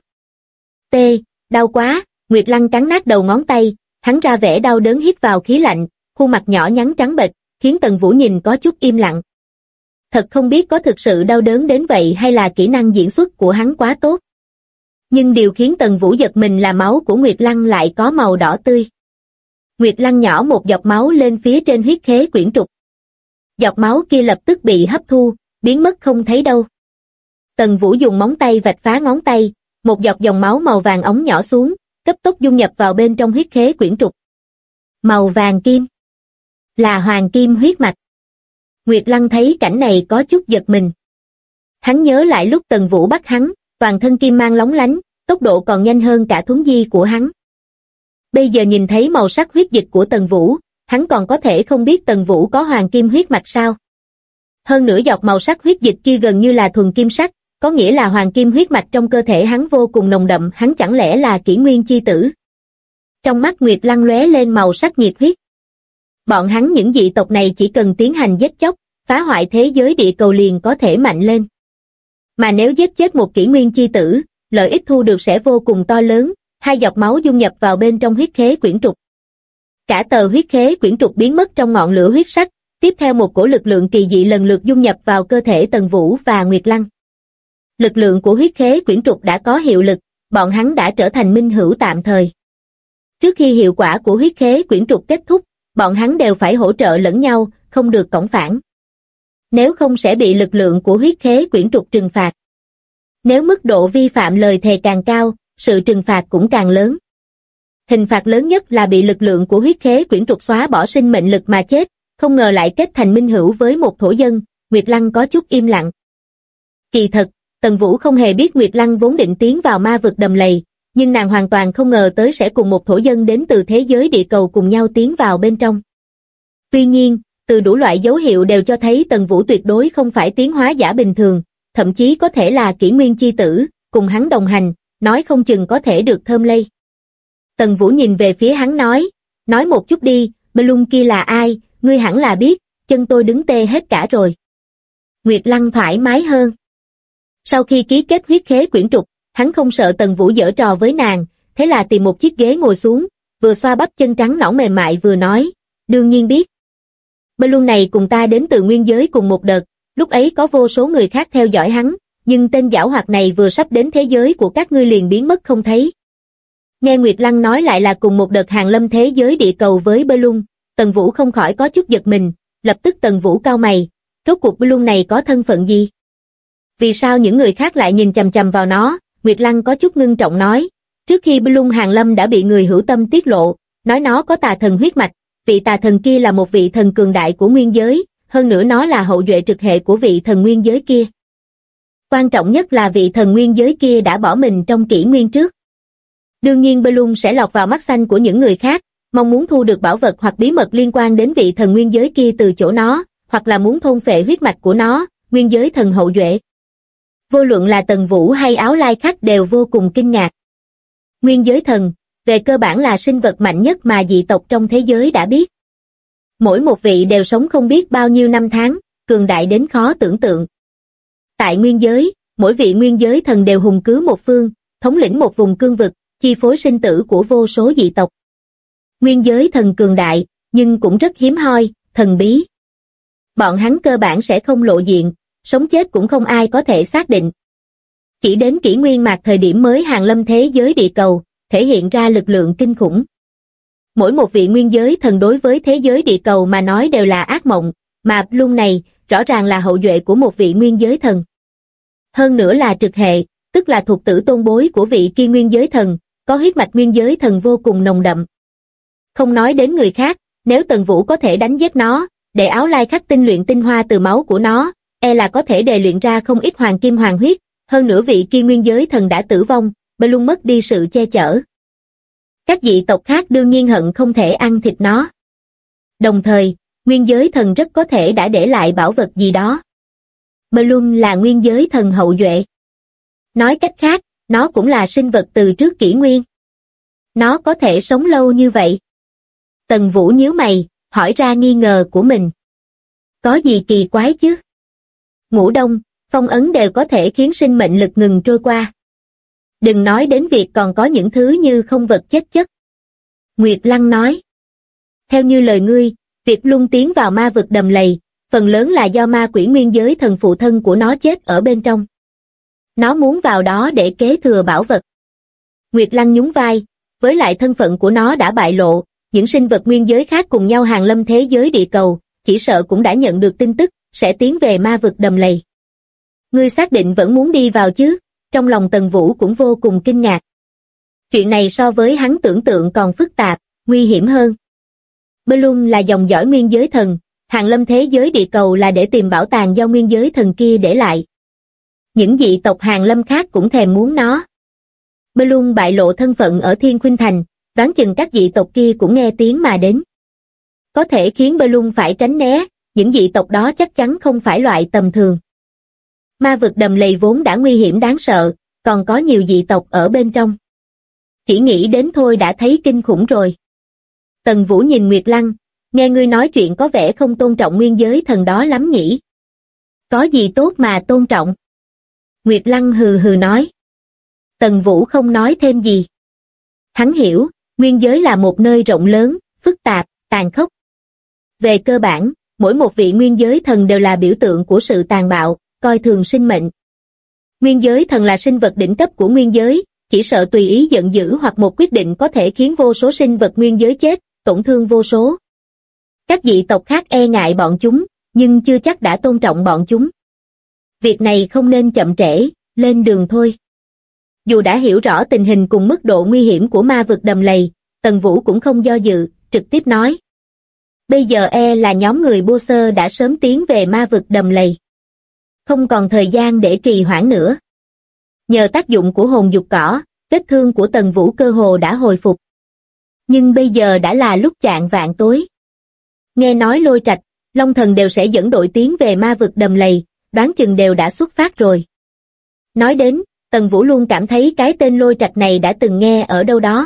Đau quá, Nguyệt Lăng cắn nát đầu ngón tay, hắn ra vẻ đau đớn hít vào khí lạnh, khuôn mặt nhỏ nhắn trắng bệch, khiến Tần Vũ nhìn có chút im lặng. Thật không biết có thực sự đau đớn đến vậy hay là kỹ năng diễn xuất của hắn quá tốt. Nhưng điều khiến Tần Vũ giật mình là máu của Nguyệt Lăng lại có màu đỏ tươi. Nguyệt Lăng nhỏ một giọt máu lên phía trên huyết khế quyển trục. Giọt máu kia lập tức bị hấp thu, biến mất không thấy đâu. Tần Vũ dùng móng tay vạch phá ngón tay, một giọt dòng máu màu vàng óng nhỏ xuống, cấp tốc dung nhập vào bên trong huyết khế quyển trục. Màu vàng kim. Là hoàng kim huyết mạch. Nguyệt Lăng thấy cảnh này có chút giật mình. Hắn nhớ lại lúc Tần Vũ bắt hắn, toàn thân kim mang lóng lánh, tốc độ còn nhanh hơn cả thuấn di của hắn. Bây giờ nhìn thấy màu sắc huyết dịch của Tần Vũ, hắn còn có thể không biết Tần Vũ có hoàng kim huyết mạch sao? Hơn nữa giọt màu sắc huyết dịch kia gần như là thuần kim sắc, có nghĩa là hoàng kim huyết mạch trong cơ thể hắn vô cùng nồng đậm, hắn chẳng lẽ là kỷ nguyên chi tử? Trong mắt Nguyệt Lăng lóe lên màu sắc nhiệt huyết. Bọn hắn những dị tộc này chỉ cần tiến hành giết chóc, phá hoại thế giới địa cầu liền có thể mạnh lên. Mà nếu giết chết một kỷ nguyên chi tử, lợi ích thu được sẽ vô cùng to lớn, hai giọt máu dung nhập vào bên trong huyết khế quyển trục. Cả tờ huyết khế quyển trục biến mất trong ngọn lửa huyết sắc, tiếp theo một cổ lực lượng kỳ dị lần lượt dung nhập vào cơ thể Tần Vũ và Nguyệt Lăng. Lực lượng của huyết khế quyển trục đã có hiệu lực, bọn hắn đã trở thành minh hữu tạm thời. Trước khi hiệu quả của huyết khế quyển trục kết thúc, bọn hắn đều phải hỗ trợ lẫn nhau, không được cõng phản. Nếu không sẽ bị lực lượng của huyết khế quyển trục trừng phạt. Nếu mức độ vi phạm lời thề càng cao, sự trừng phạt cũng càng lớn. Hình phạt lớn nhất là bị lực lượng của huyết khế quyển trục xóa bỏ sinh mệnh lực mà chết, không ngờ lại kết thành minh hữu với một thổ dân. Nguyệt Lăng có chút im lặng. Kỳ thật, Tần Vũ không hề biết Nguyệt Lăng vốn định tiến vào ma vực đầm lầy, nhưng nàng hoàn toàn không ngờ tới sẽ cùng một thổ dân đến từ thế giới địa cầu cùng nhau tiến vào bên trong. Tuy nhiên, từ đủ loại dấu hiệu đều cho thấy Tần Vũ tuyệt đối không phải tiến hóa giả bình thường, thậm chí có thể là kỷ nguyên chi tử, cùng hắn đồng hành, nói không chừng có thể được thơm lây. Tần Vũ nhìn về phía hắn nói một chút đi, Bloom kia là ai, ngươi hẳn là biết, chân tôi đứng tê hết cả rồi. Nguyệt Lăng thoải mái hơn. Sau khi ký kết huyết khế quyển trục, hắn không sợ Tần Vũ giở trò với nàng, thế là tìm một chiếc ghế ngồi xuống, vừa xoa bắp chân trắng nõn mềm mại vừa nói, đương nhiên biết. Bloom này cùng ta đến từ nguyên giới cùng một đợt, lúc ấy có vô số người khác theo dõi hắn, nhưng tên giảo hoạt này vừa sắp đến thế giới của các ngươi liền biến mất không thấy. Nghe Nguyệt Lăng nói lại là cùng một đợt hàng lâm thế giới địa cầu với Bloom, Tần Vũ không khỏi có chút giật mình, lập tức Tần Vũ cau mày, rốt cuộc Bloom này có thân phận gì? Vì sao những người khác lại nhìn chằm chằm vào nó? Nguyệt Lăng có chút ngưng trọng nói, trước khi Bloom hàng lâm đã bị người hữu tâm tiết lộ, nói nó có tà thần huyết mạch, vị tà thần kia là một vị thần cường đại của nguyên giới, hơn nữa nó là hậu duệ trực hệ của vị thần nguyên giới kia. Quan trọng nhất là vị thần nguyên giới kia đã bỏ mình trong kỷ nguyên trước. Đương nhiên Bloom sẽ lọt vào mắt xanh của những người khác, mong muốn thu được bảo vật hoặc bí mật liên quan đến vị thần nguyên giới kia từ chỗ nó, hoặc là muốn thôn phệ huyết mạch của nó, nguyên giới thần hậu duệ. Vô luận là Tần Vũ hay Áo Lai Khắc đều vô cùng kinh ngạc. Nguyên giới thần, về cơ bản là sinh vật mạnh nhất mà dị tộc trong thế giới đã biết. Mỗi một vị đều sống không biết bao nhiêu năm tháng, cường đại đến khó tưởng tượng. Tại nguyên giới, mỗi vị nguyên giới thần đều hùng cứ một phương, thống lĩnh một vùng cương vực, chi phối sinh tử của vô số dị tộc. Nguyên giới thần cường đại, nhưng cũng rất hiếm hoi, thần bí. Bọn hắn cơ bản sẽ không lộ diện, sống chết cũng không ai có thể xác định. Chỉ đến kỷ nguyên mạt thời điểm mới hàng lâm thế giới địa cầu, thể hiện ra lực lượng kinh khủng. Mỗi một vị nguyên giới thần đối với thế giới địa cầu mà nói đều là ác mộng, mà Bloom này rõ ràng là hậu duệ của một vị nguyên giới thần. Hơn nữa là trực hệ, tức là thuộc tử tôn bối của vị kia nguyên giới thần, có huyết mạch nguyên giới thần vô cùng nồng đậm. Không nói đến người khác, nếu Tần Vũ có thể đánh giết nó, để Áo Lai Khắc tinh luyện tinh hoa từ máu của nó, e là có thể đề luyện ra không ít hoàng kim hoàng huyết, hơn nữa vị kia nguyên giới thần đã tử vong, Bloom mất đi sự che chở. Các dị tộc khác đương nhiên hận không thể ăn thịt nó. Đồng thời, nguyên giới thần rất có thể đã để lại bảo vật gì đó. Bloom là nguyên giới thần hậu duệ. Nói cách khác, nó cũng là sinh vật từ trước kỷ nguyên. Nó có thể sống lâu như vậy. Tần Vũ nhíu mày, hỏi ra nghi ngờ của mình. Có gì kỳ quái chứ? Ngủ đông, phong ấn đều có thể khiến sinh mệnh lực ngừng trôi qua. Đừng nói đến việc còn có những thứ như không vật chết chất. Nguyệt Lăng nói. Theo như lời ngươi, việc Luân tiến vào ma vực đầm lầy, phần lớn là do ma quỷ nguyên giới thần phụ thân của nó chết ở bên trong. Nó muốn vào đó để kế thừa bảo vật. Nguyệt Lăng nhún vai, với lại thân phận của nó đã bại lộ, những sinh vật nguyên giới khác cùng nhau hàng lâm thế giới địa cầu, chỉ sợ cũng đã nhận được tin tức, sẽ tiến về ma vực đầm lầy. Ngươi xác định vẫn muốn đi vào chứ? Trong lòng Tần Vũ cũng vô cùng kinh ngạc. Chuyện này so với hắn tưởng tượng còn phức tạp, nguy hiểm hơn. Bloom là dòng dõi nguyên giới thần, hàng lâm thế giới địa cầu là để tìm bảo tàng do nguyên giới thần kia để lại. Những dị tộc hàng lâm khác cũng thèm muốn nó. Bloom bại lộ thân phận ở Thiên Khuynh Thành, đoán chừng các dị tộc kia cũng nghe tiếng mà đến. Có thể khiến Bloom phải tránh né, những dị tộc đó chắc chắn không phải loại tầm thường. Ma vực đầm lầy vốn đã nguy hiểm đáng sợ, còn có nhiều dị tộc ở bên trong. Chỉ nghĩ đến thôi đã thấy kinh khủng rồi. Tần Vũ nhìn Nguyệt Lăng, nghe ngươi nói chuyện có vẻ không tôn trọng nguyên giới thần đó lắm nhỉ. Có gì tốt mà tôn trọng? Nguyệt Lăng hừ hừ nói. Tần Vũ không nói thêm gì. Hắn hiểu, nguyên giới là một nơi rộng lớn, phức tạp, tàn khốc. Về cơ bản, mỗi một vị nguyên giới thần đều là biểu tượng của sự tàn bạo, coi thường sinh mệnh. Nguyên giới thần là sinh vật đỉnh cấp của nguyên giới, chỉ sợ tùy ý giận dữ hoặc một quyết định có thể khiến vô số sinh vật nguyên giới chết, tổn thương vô số. Các dị tộc khác e ngại bọn chúng, nhưng chưa chắc đã tôn trọng bọn chúng. Việc này không nên chậm trễ, lên đường thôi. Dù đã hiểu rõ tình hình cùng mức độ nguy hiểm của ma vực đầm lầy, Tần Vũ cũng không do dự, trực tiếp nói. Bây giờ e là nhóm người Bô Sơ đã sớm tiến về ma vực đầm lầy. Không còn thời gian để trì hoãn nữa. Nhờ tác dụng của hồn dục cỏ, vết thương của Tần Vũ cơ hồ đã hồi phục. Nhưng bây giờ đã là lúc chạng vạng tối. Nghe nói Lôi Trạch, Long Thần đều sẽ dẫn đội tiến về ma vực đầm lầy, đoán chừng đều đã xuất phát rồi. Nói đến, Tần Vũ luôn cảm thấy cái tên Lôi Trạch này đã từng nghe ở đâu đó.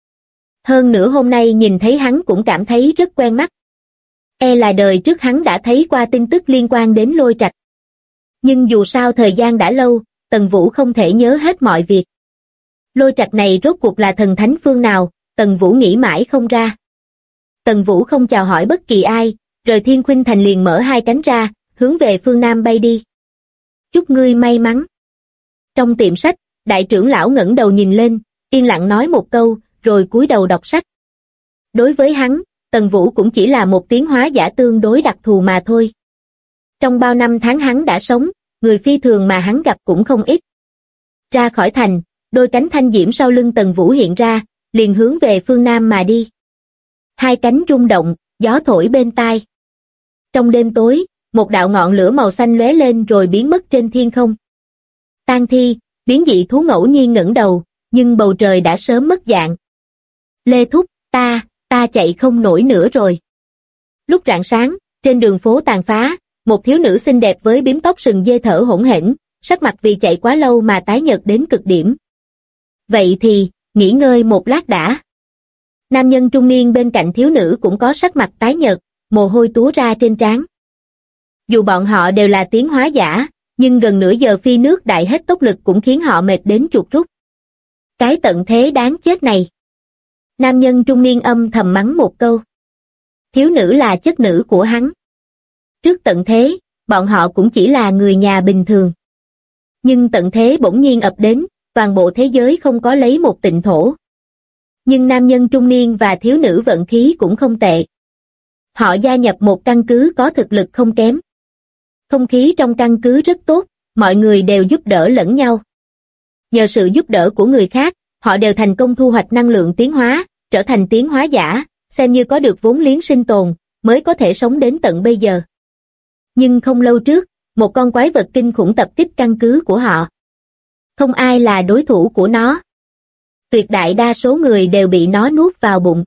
Hơn nữa hôm nay nhìn thấy hắn cũng cảm thấy rất quen mắt. E là đời trước hắn đã thấy qua tin tức liên quan đến Lôi Trạch. Nhưng dù sao thời gian đã lâu, Tần Vũ không thể nhớ hết mọi việc. Lôi Trạch này rốt cuộc là thần thánh phương nào, Tần Vũ nghĩ mãi không ra. Tần Vũ không chào hỏi bất kỳ ai, rời Thiên Khuynh Thành liền mở hai cánh ra, hướng về phương Nam bay đi. Chúc ngươi may mắn. Trong tiệm sách, đại trưởng lão ngẩng đầu nhìn lên, yên lặng nói một câu, rồi cúi đầu đọc sách. Đối với hắn, Tần Vũ cũng chỉ là một tiến hóa giả tương đối đặc thù mà thôi. Trong bao năm tháng hắn đã sống, người phi thường mà hắn gặp cũng không ít. Ra khỏi thành, đôi cánh thanh diễm sau lưng Tần Vũ hiện ra, liền hướng về phương Nam mà đi. Hai cánh rung động, gió thổi bên tai. Trong đêm tối, một đạo ngọn lửa màu xanh lóe lên rồi biến mất trên thiên không. Tang Thi, biến dị thú ngẫu nhiên ngẩng đầu, nhưng bầu trời đã sớm mất dạng. Lê Thúc, ta chạy không nổi nữa rồi. Lúc rạng sáng, trên đường phố tàn phá, một thiếu nữ xinh đẹp với bím tóc sừng dê thở hổn hển, sắc mặt vì chạy quá lâu mà tái nhợt đến cực điểm. Vậy thì, nghỉ ngơi một lát đã. Nam nhân trung niên bên cạnh thiếu nữ cũng có sắc mặt tái nhợt, mồ hôi túa ra trên trán. Dù bọn họ đều là tiến hóa giả, nhưng gần nửa giờ phi nước đại hết tốc lực cũng khiến họ mệt đến chuột rút. Cái tận thế đáng chết này. Nam nhân trung niên âm thầm mắng một câu. Thiếu nữ là chất nữ của hắn. Trước tận thế, bọn họ cũng chỉ là người nhà bình thường. Nhưng tận thế bỗng nhiên ập đến, toàn bộ thế giới không có lấy một tịnh thổ. Nhưng nam nhân trung niên và thiếu nữ vận khí cũng không tệ. Họ gia nhập một căn cứ có thực lực không kém. Không khí trong căn cứ rất tốt, mọi người đều giúp đỡ lẫn nhau. Nhờ sự giúp đỡ của người khác, họ đều thành công thu hoạch năng lượng tiến hóa, trở thành tiến hóa giả, xem như có được vốn liếng sinh tồn, mới có thể sống đến tận bây giờ. Nhưng không lâu trước, một con quái vật kinh khủng tập kích căn cứ của họ. Không ai là đối thủ của nó. Tuyệt đại đa số người đều bị nó nuốt vào bụng.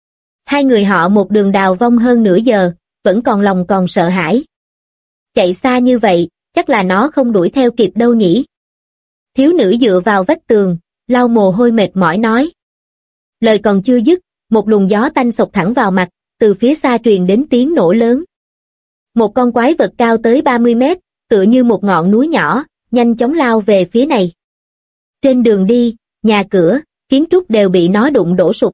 Hai người họ một đường đào vong hơn nửa giờ, vẫn còn lòng còn sợ hãi. Chạy xa như vậy, chắc là nó không đuổi theo kịp đâu nhỉ. Thiếu nữ dựa vào vách tường, lau mồ hôi mệt mỏi nói. Lời còn chưa dứt, một luồng gió tanh xộc thẳng vào mặt, từ phía xa truyền đến tiếng nổ lớn. Một con quái vật cao tới 30 mét, tựa như một ngọn núi nhỏ, nhanh chóng lao về phía này. Trên đường đi, nhà cửa, kiến trúc đều bị nó đụng đổ sụp.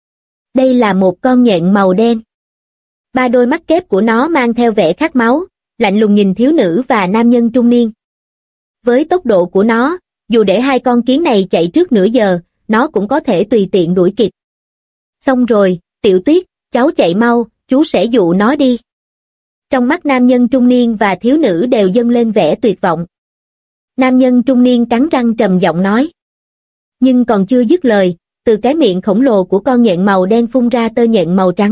Đây là một con nhện màu đen. Ba đôi mắt kép của nó mang theo vẻ khát máu, lạnh lùng nhìn thiếu nữ và nam nhân trung niên. Với tốc độ của nó, dù để hai con kiến này chạy trước nửa giờ, nó cũng có thể tùy tiện đuổi kịp. Xong rồi, Tiểu Tuyết, cháu chạy mau, chú sẽ dụ nó đi. Trong mắt nam nhân trung niên và thiếu nữ đều dâng lên vẻ tuyệt vọng. Nam nhân trung niên cắn răng trầm giọng nói. Nhưng còn chưa dứt lời, từ cái miệng khổng lồ của con nhện màu đen phun ra tơ nhện màu trắng.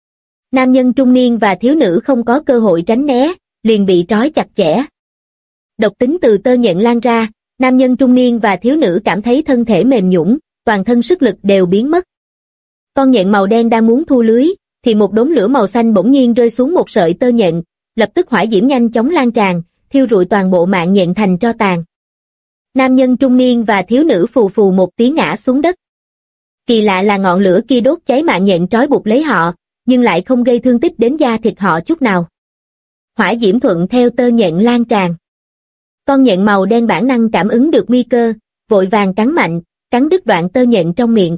Nam nhân trung niên và thiếu nữ không có cơ hội tránh né, liền bị trói chặt chẽ. Độc tính từ tơ nhện lan ra, nam nhân trung niên và thiếu nữ cảm thấy thân thể mềm nhũn, toàn thân sức lực đều biến mất. Con nhện màu đen đang muốn thu lưới, thì một đốm lửa màu xanh bỗng nhiên rơi xuống một sợi tơ nhện, lập tức hỏa diễm nhanh chóng lan tràn, thiêu rụi toàn bộ mạng nhện thành tro tàn. Nam nhân trung niên và thiếu nữ phù phù một tiếng ngã xuống đất. Kỳ lạ là ngọn lửa kia đốt cháy mạng nhện trói buộc lấy họ, nhưng lại không gây thương tích đến da thịt họ chút nào. Hỏa diễm thuận theo tơ nhện lan tràn. Con nhện màu đen bản năng cảm ứng được nguy cơ, vội vàng cắn mạnh, cắn đứt đoạn tơ nhện trong miệng.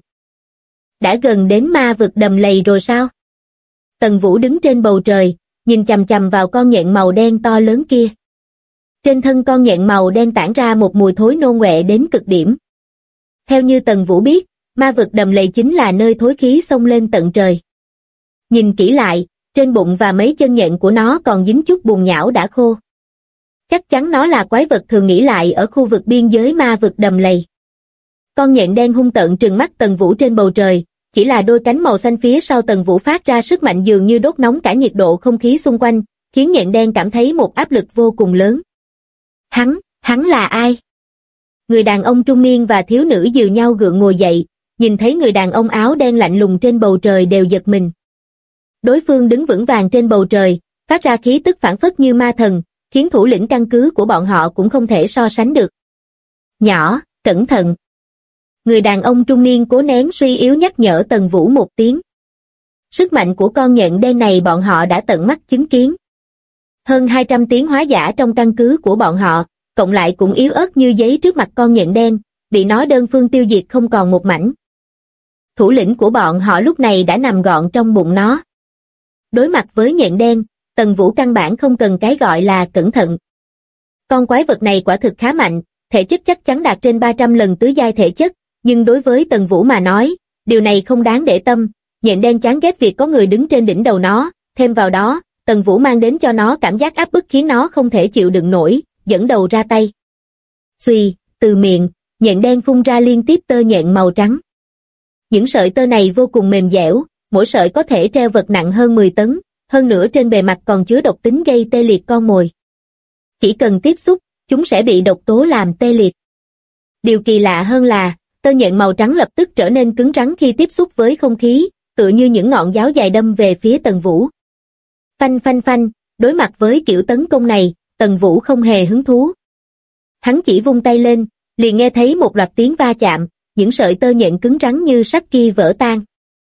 Đã gần đến ma vực đầm lầy rồi sao? Tần Vũ đứng trên bầu trời, nhìn chằm chằm vào con nhện màu đen to lớn kia. Trên thân con nhện màu đen tản ra một mùi thối nôn ọe đến cực điểm. Theo như Tần Vũ biết, ma vực đầm lầy chính là nơi thối khí xông lên tận trời. Nhìn kỹ lại, trên bụng và mấy chân nhện của nó còn dính chút bùn nhão đã khô. Chắc chắn nó là quái vật thường nghĩ lại ở khu vực biên giới ma vực đầm lầy. Con nhện đen hung tợn trừng mắt Tần Vũ trên bầu trời, chỉ là đôi cánh màu xanh phía sau Tần Vũ phát ra sức mạnh dường như đốt nóng cả nhiệt độ không khí xung quanh, khiến nhện đen cảm thấy một áp lực vô cùng lớn. Hắn là ai? Người đàn ông trung niên và thiếu nữ dìu nhau gượng ngồi dậy, nhìn thấy người đàn ông áo đen lạnh lùng trên bầu trời đều giật mình. Đối phương đứng vững vàng trên bầu trời, phát ra khí tức phảng phất như ma thần, khiến thủ lĩnh căn cứ của bọn họ cũng không thể so sánh được. Nhỏ, cẩn thận. Người đàn ông trung niên cố nén suy yếu nhắc nhở Tần Vũ một tiếng. Sức mạnh của con nhện đen này bọn họ đã tận mắt chứng kiến. Hơn 200 tiến hóa giả trong căn cứ của bọn họ, cộng lại cũng yếu ớt như giấy trước mặt con nhện đen, bị nó đơn phương tiêu diệt không còn một mảnh. Thủ lĩnh của bọn họ lúc này đã nằm gọn trong bụng nó. Đối mặt với nhện đen, Tần Vũ căn bản không cần cái gọi là cẩn thận. Con quái vật này quả thực khá mạnh, thể chất chắc chắn đạt trên 300 lần tứ giai thể chất, nhưng đối với Tần Vũ mà nói, điều này không đáng để tâm. Nhện đen chán ghét việc có người đứng trên đỉnh đầu nó, thêm vào đó, Tần Vũ mang đến cho nó cảm giác áp bức khiến nó không thể chịu đựng nổi, dẫn đầu ra tay. Xuy, từ miệng, nhện đen phun ra liên tiếp tơ nhện màu trắng. Những sợi tơ này vô cùng mềm dẻo, mỗi sợi có thể treo vật nặng hơn 10 tấn, hơn nữa trên bề mặt còn chứa độc tính gây tê liệt con mồi. Chỉ cần tiếp xúc, chúng sẽ bị độc tố làm tê liệt. Điều kỳ lạ hơn là, tơ nhện màu trắng lập tức trở nên cứng rắn khi tiếp xúc với không khí, tựa như những ngọn giáo dài đâm về phía Tần Vũ. Phanh phanh phanh, đối mặt với kiểu tấn công này, Tần Vũ không hề hứng thú. Hắn chỉ vung tay lên, liền nghe thấy một loạt tiếng va chạm, những sợi tơ nhện cứng rắn như sắt kia vỡ tan.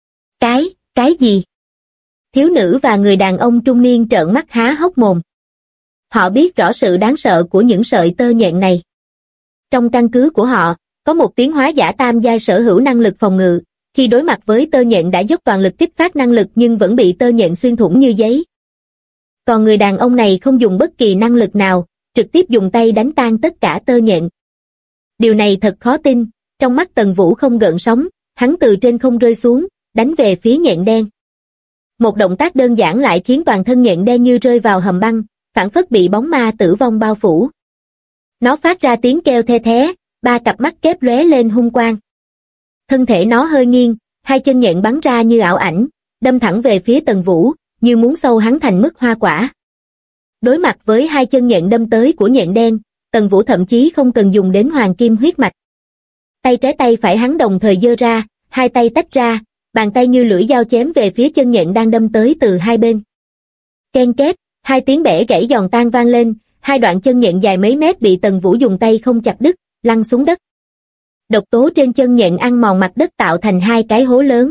Cái gì? Thiếu nữ và người đàn ông trung niên trợn mắt há hốc mồm. Họ biết rõ sự đáng sợ của những sợi tơ nhện này. Trong căn cứ của họ, có một tiến hóa giả tam giai sở hữu năng lực phòng ngự, khi đối mặt với tơ nhện đã dốc toàn lực kích phát năng lực nhưng vẫn bị tơ nhện xuyên thủng như giấy. Còn người đàn ông này không dùng bất kỳ năng lực nào, trực tiếp dùng tay đánh tan tất cả tơ nhện. Điều này thật khó tin, trong mắt Tần Vũ không gợn sóng, hắn từ trên không rơi xuống, đánh về phía nhện đen. Một động tác đơn giản lại khiến toàn thân nhện đen như rơi vào hầm băng, phảng phất bị bóng ma tử vong bao phủ. Nó phát ra tiếng kêu the thé, ba cặp mắt kép lóe lên hung quang. Thân thể nó hơi nghiêng, hai chân nhện bắn ra như ảo ảnh, đâm thẳng về phía Tần Vũ, như muốn xâu hắn thành mứt hoa quả. Đối mặt với hai chân nhện đâm tới của nhện đen, Tần Vũ thậm chí không cần dùng đến hoàng kim huyết mạch. Tay trái tay phải hắn đồng thời giơ ra, hai tay tách ra, bàn tay như lưỡi dao chém về phía chân nhện đang đâm tới từ hai bên. Ken két, hai tiếng bẻ gãy giòn tan vang lên, hai đoạn chân nhện dài mấy mét bị Tần Vũ dùng tay không chặt đứt, lăn xuống đất. Độc tố trên chân nhện ăn mòn mặt đất tạo thành hai cái hố lớn.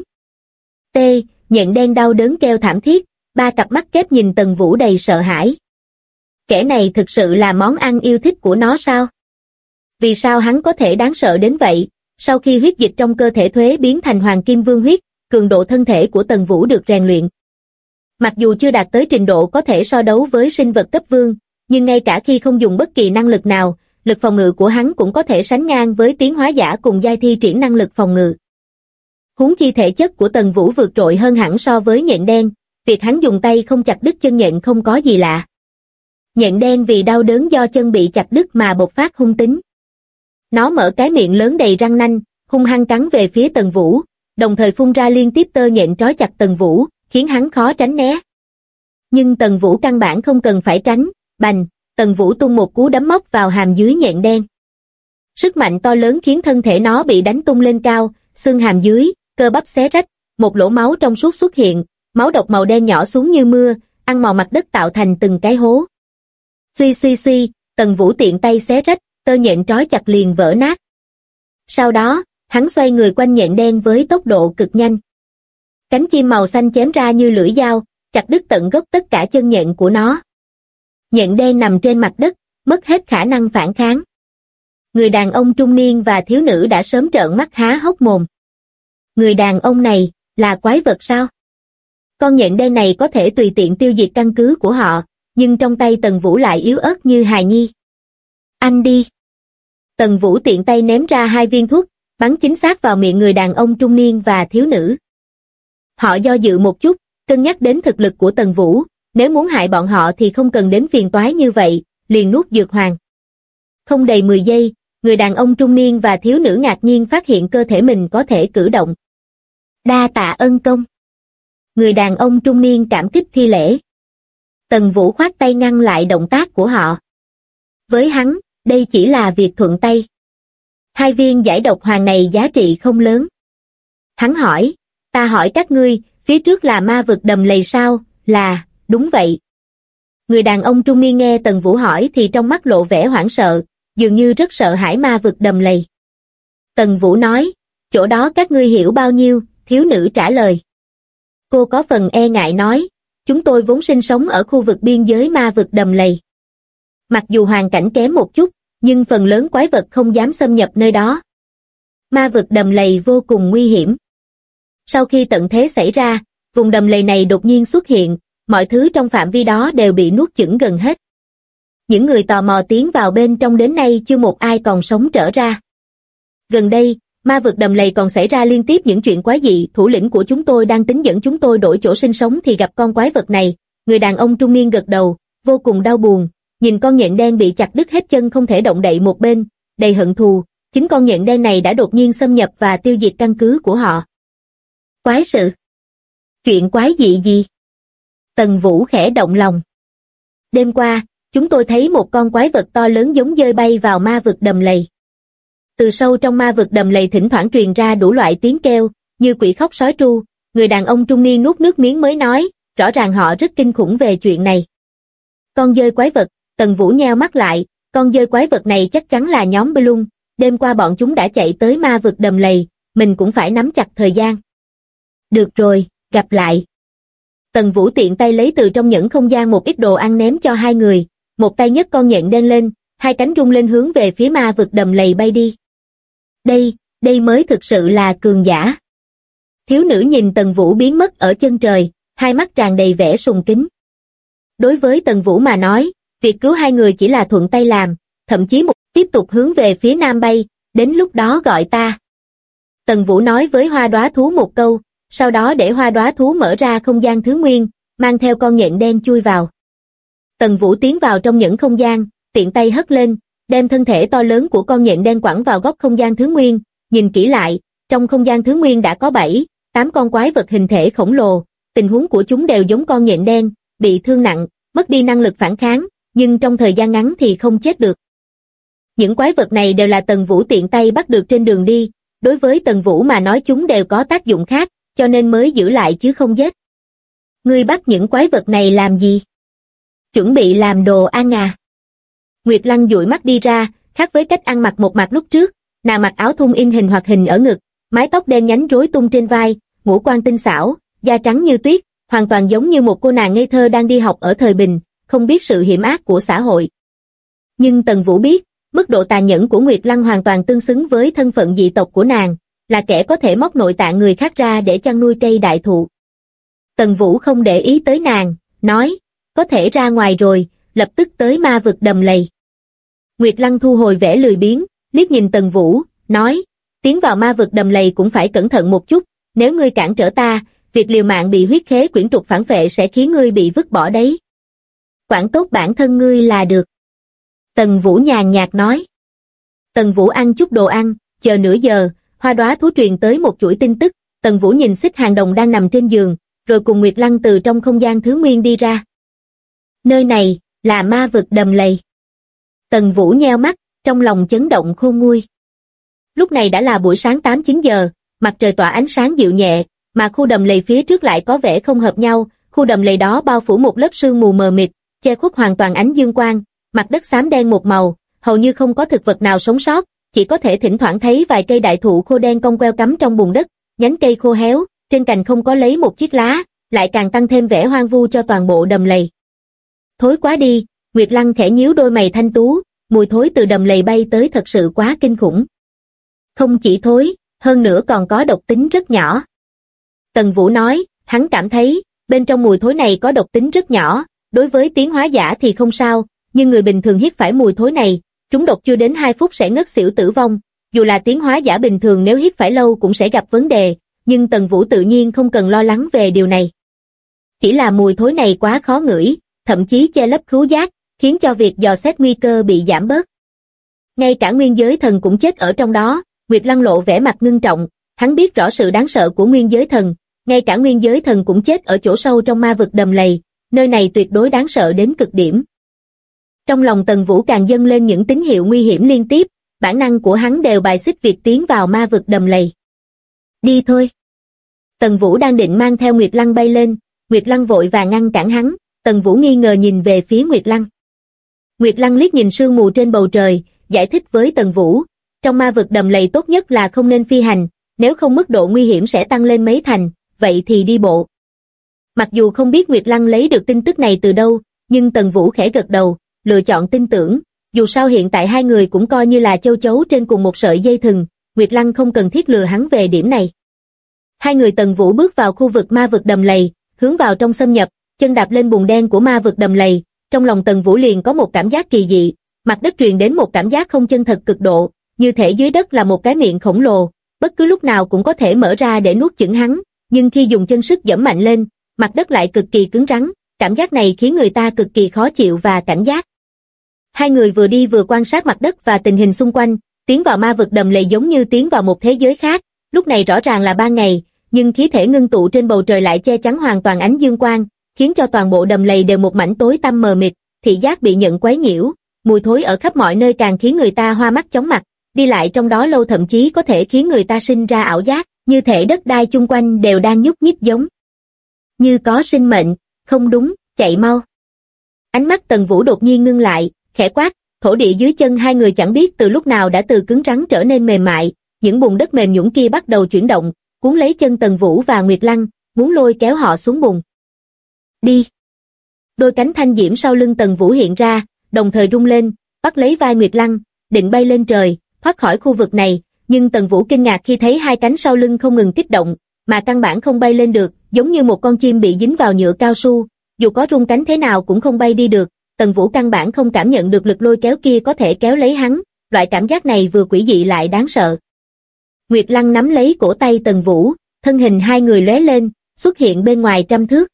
Nhện đen đau đớn kêu thảm thiết, ba cặp mắt kép nhìn Tần Vũ đầy sợ hãi. Kẻ này thực sự là món ăn yêu thích của nó sao? Vì sao hắn có thể đáng sợ đến vậy? Sau khi huyết dịch trong cơ thể thuế biến thành hoàng kim vương huyết, cường độ thân thể của Tần Vũ được rèn luyện. Mặc dù chưa đạt tới trình độ có thể so đấu với sinh vật cấp vương, nhưng ngay cả khi không dùng bất kỳ năng lực nào, lực phòng ngự của hắn cũng có thể sánh ngang với tiến hóa giả cùng giai thi triển năng lực phòng ngự. Huống chi thể chất của Tần Vũ vượt trội hơn hẳn so với nhện đen, việc hắn dùng tay không chặt đứt chân nhện không có gì lạ. Nhện đen vì đau đớn do chân bị chặt đứt mà bộc phát hung tính. Nó mở cái miệng lớn đầy răng nanh, hung hăng cắn về phía Tần Vũ, đồng thời phun ra liên tiếp tơ nhện trói chặt Tần Vũ, khiến hắn khó tránh né. Nhưng Tần Vũ căn bản không cần phải tránh, bành, Tần Vũ tung một cú đấm móc vào hàm dưới nhện đen. Sức mạnh to lớn khiến thân thể nó bị đánh tung lên cao, xương hàm dưới, cơ bắp xé rách, một lỗ máu trong suốt xuất hiện, máu độc màu đen nhỏ xuống như mưa, ăn mòn mặt đất tạo thành từng cái hố. Suy suy suy, Tần Vũ tiện tay xé rách, tơ nhện trói chặt liền vỡ nát. Sau đó, hắn xoay người quanh nhện đen với tốc độ cực nhanh. Cánh chim màu xanh chém ra như lưỡi dao, chặt đứt tận gốc tất cả chân nhện của nó. Nhện đen nằm trên mặt đất, mất hết khả năng phản kháng. Người đàn ông trung niên và thiếu nữ đã sớm trợn mắt há hốc mồm. Người đàn ông này, là quái vật sao? Con nhện đen này có thể tùy tiện tiêu diệt căn cứ của họ, nhưng trong tay Tần Vũ lại yếu ớt như hài nhi. Anh đi. Tần Vũ tiện tay ném ra hai viên thuốc, bắn chính xác vào miệng người đàn ông trung niên và thiếu nữ. Họ do dự một chút, cân nhắc đến thực lực của Tần Vũ, nếu muốn hại bọn họ thì không cần đến phiền toái như vậy, liền nuốt dược hoàng. Không đầy 10 giây, người đàn ông trung niên và thiếu nữ ngạc nhiên phát hiện cơ thể mình có thể cử động. Đa tạ ân công. Người đàn ông trung niên cảm kích thi lễ. Tần Vũ khoát tay ngăn lại động tác của họ. Với hắn, đây chỉ là việc thuận tay. Hai viên giải độc hoàng này giá trị không lớn. Hắn hỏi, ta hỏi các ngươi, phía trước là ma vực đầm lầy sao? Là, đúng vậy. Người đàn ông trung niên nghe Tần Vũ hỏi thì trong mắt lộ vẻ hoảng sợ, dường như rất sợ hãi ma vực đầm lầy. Tần Vũ nói, chỗ đó các ngươi hiểu bao nhiêu, thiếu nữ trả lời. Cô có phần e ngại nói, chúng tôi vốn sinh sống ở khu vực biên giới ma vực đầm lầy. Mặc dù hoàn cảnh kém một chút, nhưng phần lớn quái vật không dám xâm nhập nơi đó. Ma vực đầm lầy vô cùng nguy hiểm. Sau khi tận thế xảy ra, vùng đầm lầy này đột nhiên xuất hiện, mọi thứ trong phạm vi đó đều bị nuốt chửng gần hết. Những người tò mò tiến vào bên trong đến nay chưa một ai còn sống trở ra. Gần đây, ma vực đầm lầy còn xảy ra liên tiếp những chuyện quái dị, thủ lĩnh của chúng tôi đang tính dẫn chúng tôi đổi chỗ sinh sống thì gặp con quái vật này. Người đàn ông trung niên gật đầu, vô cùng đau buồn, nhìn con nhện đen bị chặt đứt hết chân không thể động đậy một bên, đầy hận thù, chính con nhện đen này đã đột nhiên xâm nhập và tiêu diệt căn cứ của họ. Quái sự? Chuyện quái dị gì? Tần Vũ khẽ động lòng. Đêm qua, chúng tôi thấy một con quái vật to lớn giống dơi bay vào ma vực đầm lầy. Từ sâu trong ma vực đầm lầy thỉnh thoảng truyền ra đủ loại tiếng kêu, như quỷ khóc sói tru. Người đàn ông trung niên nuốt nước miếng mới nói, rõ ràng họ rất kinh khủng về chuyện này. Con dơi quái vật, Tần Vũ nheo mắt lại, con dơi quái vật này chắc chắn là nhóm Bloom, đêm qua bọn chúng đã chạy tới ma vực đầm lầy, mình cũng phải nắm chặt thời gian. Được rồi, gặp lại. Tần Vũ tiện tay lấy từ trong nhẫn không gian một ít đồ ăn ném cho hai người, một tay nhấc con nhện đen lên, hai cánh rung lên hướng về phía ma vực đầm lầy bay đi. Đây mới thực sự là cường giả. Thiếu nữ nhìn Tần Vũ biến mất ở chân trời, hai mắt tràn đầy vẻ sùng kính. Đối với Tần Vũ mà nói, việc cứu hai người chỉ là thuận tay làm, thậm chí tiếp tục hướng về phía nam bay, đến lúc đó gọi ta. Tần Vũ nói với hoa đóa thú một câu, sau đó để hoa đóa thú mở ra không gian thứ nguyên, mang theo con nhện đen chui vào. Tần Vũ tiến vào trong những không gian, tiện tay hất lên, đem thân thể to lớn của con nhện đen quẳng vào góc không gian thứ nguyên, nhìn kỹ lại, trong không gian thứ nguyên đã có 7, 8 con quái vật hình thể khổng lồ, tình huống của chúng đều giống con nhện đen, bị thương nặng, mất đi năng lực phản kháng, nhưng trong thời gian ngắn thì không chết được. Những quái vật này đều là Tần Vũ tiện tay bắt được trên đường đi, đối với Tần Vũ mà nói chúng đều có tác dụng khác, cho nên mới giữ lại chứ không giết. Ngươi bắt những quái vật này làm gì? Chuẩn bị làm đồ ăn à? Nguyệt Lăng dụi mắt đi ra, khác với cách ăn mặc một mặt lúc trước, nàng mặc áo thun in hình hoạt hình ở ngực, mái tóc đen nhánh rối tung trên vai, ngũ quan tinh xảo, da trắng như tuyết, hoàn toàn giống như một cô nàng ngây thơ đang đi học ở thời bình, không biết sự hiểm ác của xã hội. Nhưng Tần Vũ biết, mức độ tàn nhẫn của Nguyệt Lăng hoàn toàn tương xứng với thân phận dị tộc của nàng, là kẻ có thể móc nội tạng người khác ra để chăn nuôi cây đại thụ. Tần Vũ không để ý tới nàng, nói, có thể ra ngoài rồi, lập tức tới ma vực đầm lầy. Nguyệt Lăng thu hồi vẻ lười biếng, liếc nhìn Tần Vũ, nói, tiến vào ma vực đầm lầy cũng phải cẩn thận một chút, nếu ngươi cản trở ta, việc liều mạng bị huyết khế quyển trục phản phệ sẽ khiến ngươi bị vứt bỏ đấy. Quản tốt bản thân ngươi là được. Tần Vũ nhàn nhạt nói. Tần Vũ ăn chút đồ ăn, chờ nửa giờ, hoa đóa thú truyền tới một chuỗi tin tức, Tần Vũ nhìn Xích Hàng Đồng đang nằm trên giường, rồi cùng Nguyệt Lăng từ trong không gian thứ nguyên đi ra. Nơi này, là ma vực đầm lầy. Tần Vũ nheo mắt, trong lòng chấn động khôn nguôi. Lúc này đã là buổi sáng 8-9 giờ, mặt trời tỏa ánh sáng dịu nhẹ, mà khu đầm lầy phía trước lại có vẻ không hợp nhau, khu đầm lầy đó bao phủ một lớp sương mù mờ mịt, che khuất hoàn toàn ánh dương quang, mặt đất xám đen một màu, hầu như không có thực vật nào sống sót, chỉ có thể thỉnh thoảng thấy vài cây đại thụ khô đen cong queo cắm trong bùn đất, nhánh cây khô héo, trên cành không có lấy một chiếc lá, lại càng tăng thêm vẻ hoang vu cho toàn bộ đầm lầy. Thối quá đi, Nguyệt Lăng khẽ nhíu đôi mày thanh tú, mùi thối từ đầm lầy bay tới thật sự quá kinh khủng. Không chỉ thối, hơn nữa còn có độc tính rất nhỏ. Tần Vũ nói, hắn cảm thấy, bên trong mùi thối này có độc tính rất nhỏ, đối với tiến hóa giả thì không sao, nhưng người bình thường hít phải mùi thối này, trúng độc chưa đến 2 phút sẽ ngất xỉu tử vong, dù là tiến hóa giả bình thường nếu hít phải lâu cũng sẽ gặp vấn đề, nhưng Tần Vũ tự nhiên không cần lo lắng về điều này. Chỉ là mùi thối này quá khó ngửi, thậm chí che lấp khứu giác, khiến cho việc dò xét nguy cơ bị giảm bớt. Ngay cả nguyên giới thần cũng chết ở trong đó, Nguyệt Lăng lộ vẻ mặt ngưng trọng, hắn biết rõ sự đáng sợ của nguyên giới thần, ngay cả nguyên giới thần cũng chết ở chỗ sâu trong ma vực đầm lầy, nơi này tuyệt đối đáng sợ đến cực điểm. Trong lòng Tần Vũ càng dâng lên những tín hiệu nguy hiểm liên tiếp, bản năng của hắn đều bài xích việc tiến vào ma vực đầm lầy. Đi thôi. Tần Vũ đang định mang theo Nguyệt Lăng bay lên, Nguyệt Lăng vội vàng ngăn cản hắn, Tần Vũ nghi ngờ nhìn về phía Nguyệt Lăng. Nguyệt Lăng liếc nhìn sương mù trên bầu trời, giải thích với Tần Vũ, trong ma vực đầm lầy tốt nhất là không nên phi hành, nếu không mức độ nguy hiểm sẽ tăng lên mấy thành, vậy thì đi bộ. Mặc dù không biết Nguyệt Lăng lấy được tin tức này từ đâu, nhưng Tần Vũ khẽ gật đầu, lựa chọn tin tưởng, dù sao hiện tại hai người cũng coi như là châu chấu trên cùng một sợi dây thừng, Nguyệt Lăng không cần thiết lừa hắn về điểm này. Hai người Tần Vũ bước vào khu vực ma vực đầm lầy, hướng vào trong xâm nhập, chân đạp lên bùn đen của ma vực đầm lầy, trong lòng Tần Vũ liền có một cảm giác kỳ dị, mặt đất truyền đến một cảm giác không chân thật cực độ, như thể dưới đất là một cái miệng khổng lồ, bất cứ lúc nào cũng có thể mở ra để nuốt chửng hắn, nhưng khi dùng chân sức giẫm mạnh lên, mặt đất lại cực kỳ cứng rắn, cảm giác này khiến người ta cực kỳ khó chịu và cảnh giác. Hai người vừa đi vừa quan sát mặt đất và tình hình xung quanh, tiến vào ma vực đầm lầy giống như tiến vào một thế giới khác, lúc này rõ ràng là ban ngày, nhưng khí thể ngưng tụ trên bầu trời lại che chắn hoàn toàn ánh dương quang, khiến cho toàn bộ đầm lầy đều một mảnh tối tăm mờ mịt, thị giác bị nhận quấy nhiễu, mùi thối ở khắp mọi nơi càng khiến người ta hoa mắt chóng mặt, đi lại trong đó lâu thậm chí có thể khiến người ta sinh ra ảo giác, như thể đất đai chung quanh đều đang nhúc nhích giống như có sinh mệnh, không đúng, chạy mau. Ánh mắt Tần Vũ đột nhiên ngưng lại, khẽ quát, thổ địa dưới chân hai người chẳng biết từ lúc nào đã từ cứng rắn trở nên mềm mại, những bùn đất mềm nhũn kia bắt đầu chuyển động, cuốn lấy chân Tần Vũ và Nguyệt Lăng, muốn lôi kéo họ xuống bùn. Đi! Đôi cánh thanh diễm sau lưng Tần Vũ hiện ra, đồng thời rung lên, bắt lấy vai Nguyệt Lăng, định bay lên trời, thoát khỏi khu vực này, nhưng Tần Vũ kinh ngạc khi thấy hai cánh sau lưng không ngừng kích động, mà căn bản không bay lên được, giống như một con chim bị dính vào nhựa cao su, dù có rung cánh thế nào cũng không bay đi được, Tần Vũ căn bản không cảm nhận được lực lôi kéo kia có thể kéo lấy hắn, loại cảm giác này vừa quỷ dị lại đáng sợ. Nguyệt Lăng nắm lấy cổ tay Tần Vũ, thân hình hai người lóe lên, xuất hiện bên ngoài 100 thước.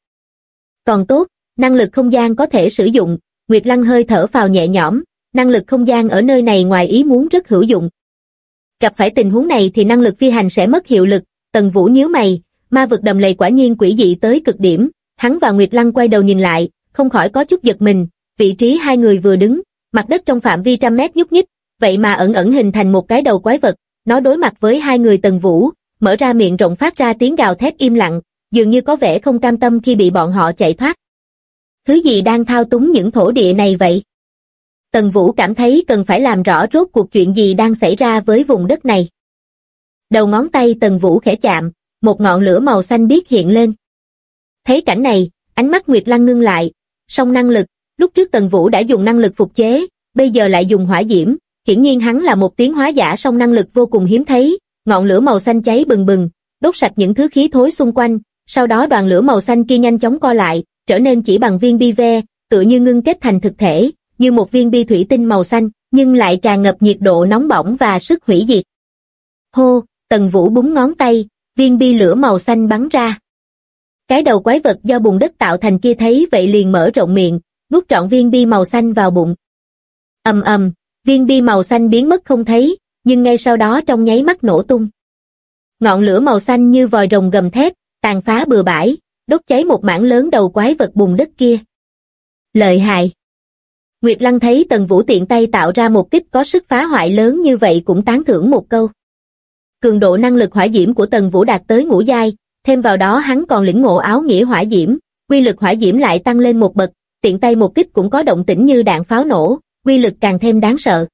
Còn tốt, năng lực không gian có thể sử dụng, Nguyệt Lăng hơi thở phào nhẹ nhõm, năng lực không gian ở nơi này ngoài ý muốn rất hữu dụng. Gặp phải tình huống này thì năng lực phi hành sẽ mất hiệu lực, Tần Vũ nhíu mày, ma vực đầm lầy quả nhiên quỷ dị tới cực điểm, hắn và Nguyệt Lăng quay đầu nhìn lại, không khỏi có chút giật mình, vị trí hai người vừa đứng, mặt đất trong phạm vi 100 mét nhúc nhích, vậy mà ẩn ẩn hình thành một cái đầu quái vật, nó đối mặt với hai người Tần Vũ, mở ra miệng rộng phát ra tiếng gào thét im lặng, dường như có vẻ không cam tâm khi bị bọn họ chạy thoát. Thứ gì đang thao túng những thổ địa này vậy? Tần Vũ cảm thấy cần phải làm rõ rốt cuộc chuyện gì đang xảy ra với vùng đất này. Đầu ngón tay Tần Vũ khẽ chạm, một ngọn lửa màu xanh biếc hiện lên. Thấy cảnh này, ánh mắt Nguyệt Lăng ngưng lại, song năng lực, lúc trước Tần Vũ đã dùng năng lực phục chế, bây giờ lại dùng hỏa diễm, hiển nhiên hắn là một tiến hóa giả song năng lực vô cùng hiếm thấy, ngọn lửa màu xanh cháy bừng bừng, đốt sạch những thứ khí thối xung quanh, sau đó đoàn lửa màu xanh kia nhanh chóng co lại, trở nên chỉ bằng viên bi ve, tựa như ngưng kết thành thực thể, như một viên bi thủy tinh màu xanh, nhưng lại tràn ngập nhiệt độ nóng bỏng và sức hủy diệt. Hô, Tần Vũ búng ngón tay, viên bi lửa màu xanh bắn ra. Cái đầu quái vật do bùn đất tạo thành kia thấy vậy liền mở rộng miệng, nuốt trọn viên bi màu xanh vào bụng. Ầm ầm, viên bi màu xanh biến mất không thấy, nhưng ngay sau đó trong nháy mắt nổ tung. Ngọn lửa màu xanh như vòi rồng gầm thét, tàn phá bừa bãi, đốt cháy một mảng lớn đầu quái vật bùn đất kia. Lợi hại. Nguyệt Lăng thấy Tần Vũ tiện tay tạo ra một kích có sức phá hoại lớn như vậy cũng tán thưởng một câu. Cường độ năng lực hỏa diễm của Tần Vũ đạt tới ngũ giai, thêm vào đó hắn còn lĩnh ngộ áo nghĩa hỏa diễm, quy lực hỏa diễm lại tăng lên một bậc, tiện tay một kích cũng có động tĩnh như đạn pháo nổ, quy lực càng thêm đáng sợ.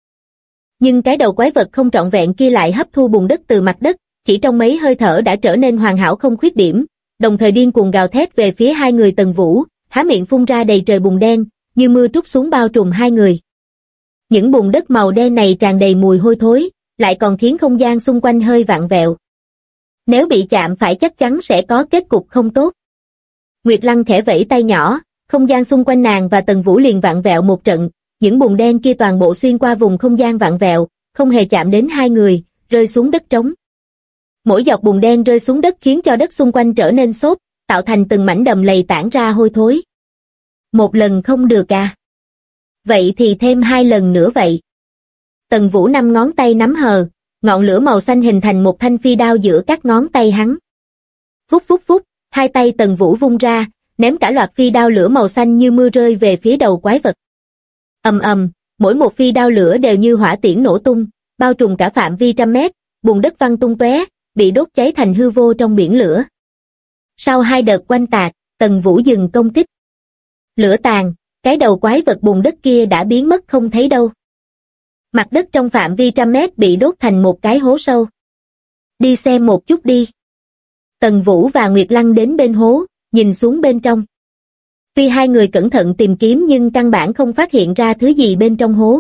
Nhưng cái đầu quái vật không trọn vẹn kia lại hấp thu bùn đất từ mặt đất, chỉ trong mấy hơi thở đã trở nên hoàn hảo không khuyết điểm, đồng thời điên cuồng gào thét về phía hai người Tần Vũ, há miệng phun ra đầy trời bùn đen, như mưa trút xuống bao trùm hai người. Những bùn đất màu đen này tràn đầy mùi hôi thối, lại còn khiến không gian xung quanh hơi vặn vẹo. Nếu bị chạm phải chắc chắn sẽ có kết cục không tốt. Nguyệt Lăng khẽ vẫy tay nhỏ, không gian xung quanh nàng và Tần Vũ liền vặn vẹo một trận, những bùn đen kia toàn bộ xuyên qua vùng không gian vặn vẹo, không hề chạm đến hai người, rơi xuống đất trống. Mỗi giọt bùn đen rơi xuống đất khiến cho đất xung quanh trở nên xốp, tạo thành từng mảnh đầm lầy tản ra hôi thối. Một lần không được à? Vậy thì thêm 2 lần nữa vậy. Tần Vũ 5 ngón tay nắm hờ, ngọn lửa màu xanh hình thành một thanh phi đao giữa các ngón tay hắn. Vút vút vút, hai tay Tần Vũ vung ra, ném cả loạt phi đao lửa màu xanh như mưa rơi về phía đầu quái vật. Ầm ầm, mỗi một phi đao lửa đều như hỏa tiễn nổ tung, bao trùm cả phạm vi 100 mét, bùn đất văng tung tóe, bị đốt cháy thành hư vô trong biển lửa. Sau 2 đợt oanh tạc, Tần Vũ dừng công kích. Lửa tàn, cái đầu quái vật bùn đất kia đã biến mất không thấy đâu. Mặt đất trong phạm vi trăm mét bị đốt thành một cái hố sâu. Đi xem một chút đi. Tần Vũ và Nguyệt Lăng đến bên hố, nhìn xuống bên trong. Tuy hai người cẩn thận tìm kiếm nhưng căn bản không phát hiện ra thứ gì bên trong hố.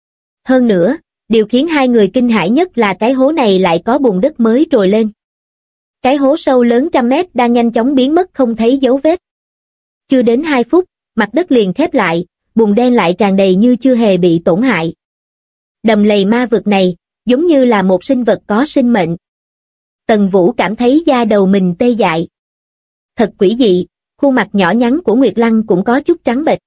Hơn nữa, điều khiến hai người kinh hãi nhất là cái hố này lại có bùn đất mới trồi lên. Cái hố sâu lớn trăm mét đang nhanh chóng biến mất không thấy dấu vết. Chưa đến 2 phút, mặt đất liền khép lại, bùn đen lại tràn đầy như chưa hề bị tổn hại. Đầm lầy ma vực này, giống như là một sinh vật có sinh mệnh. Tần Vũ cảm thấy da đầu mình tê dại. Thật quỷ dị, khuôn mặt nhỏ nhắn của Nguyệt Lăng cũng có chút trắng bệch.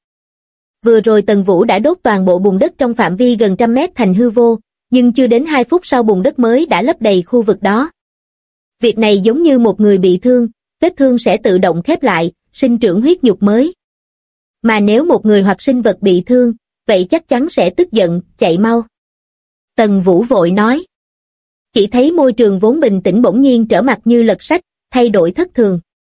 Vừa rồi Tần Vũ đã đốt toàn bộ bùn đất trong phạm vi gần trăm mét thành hư vô, nhưng chưa đến 2 phút sau bùn đất mới đã lấp đầy khu vực đó. Việc này giống như một người bị thương, vết thương sẽ tự động khép lại, sinh trưởng huyết nhục mới. Mà nếu một người hoặc sinh vật bị thương, vậy chắc chắn sẽ tức giận, chạy mau. Tần Vũ vội nói. Chỉ thấy môi trường vốn bình tĩnh bỗng nhiên trở mặt như lật sách, thay đổi thất thường.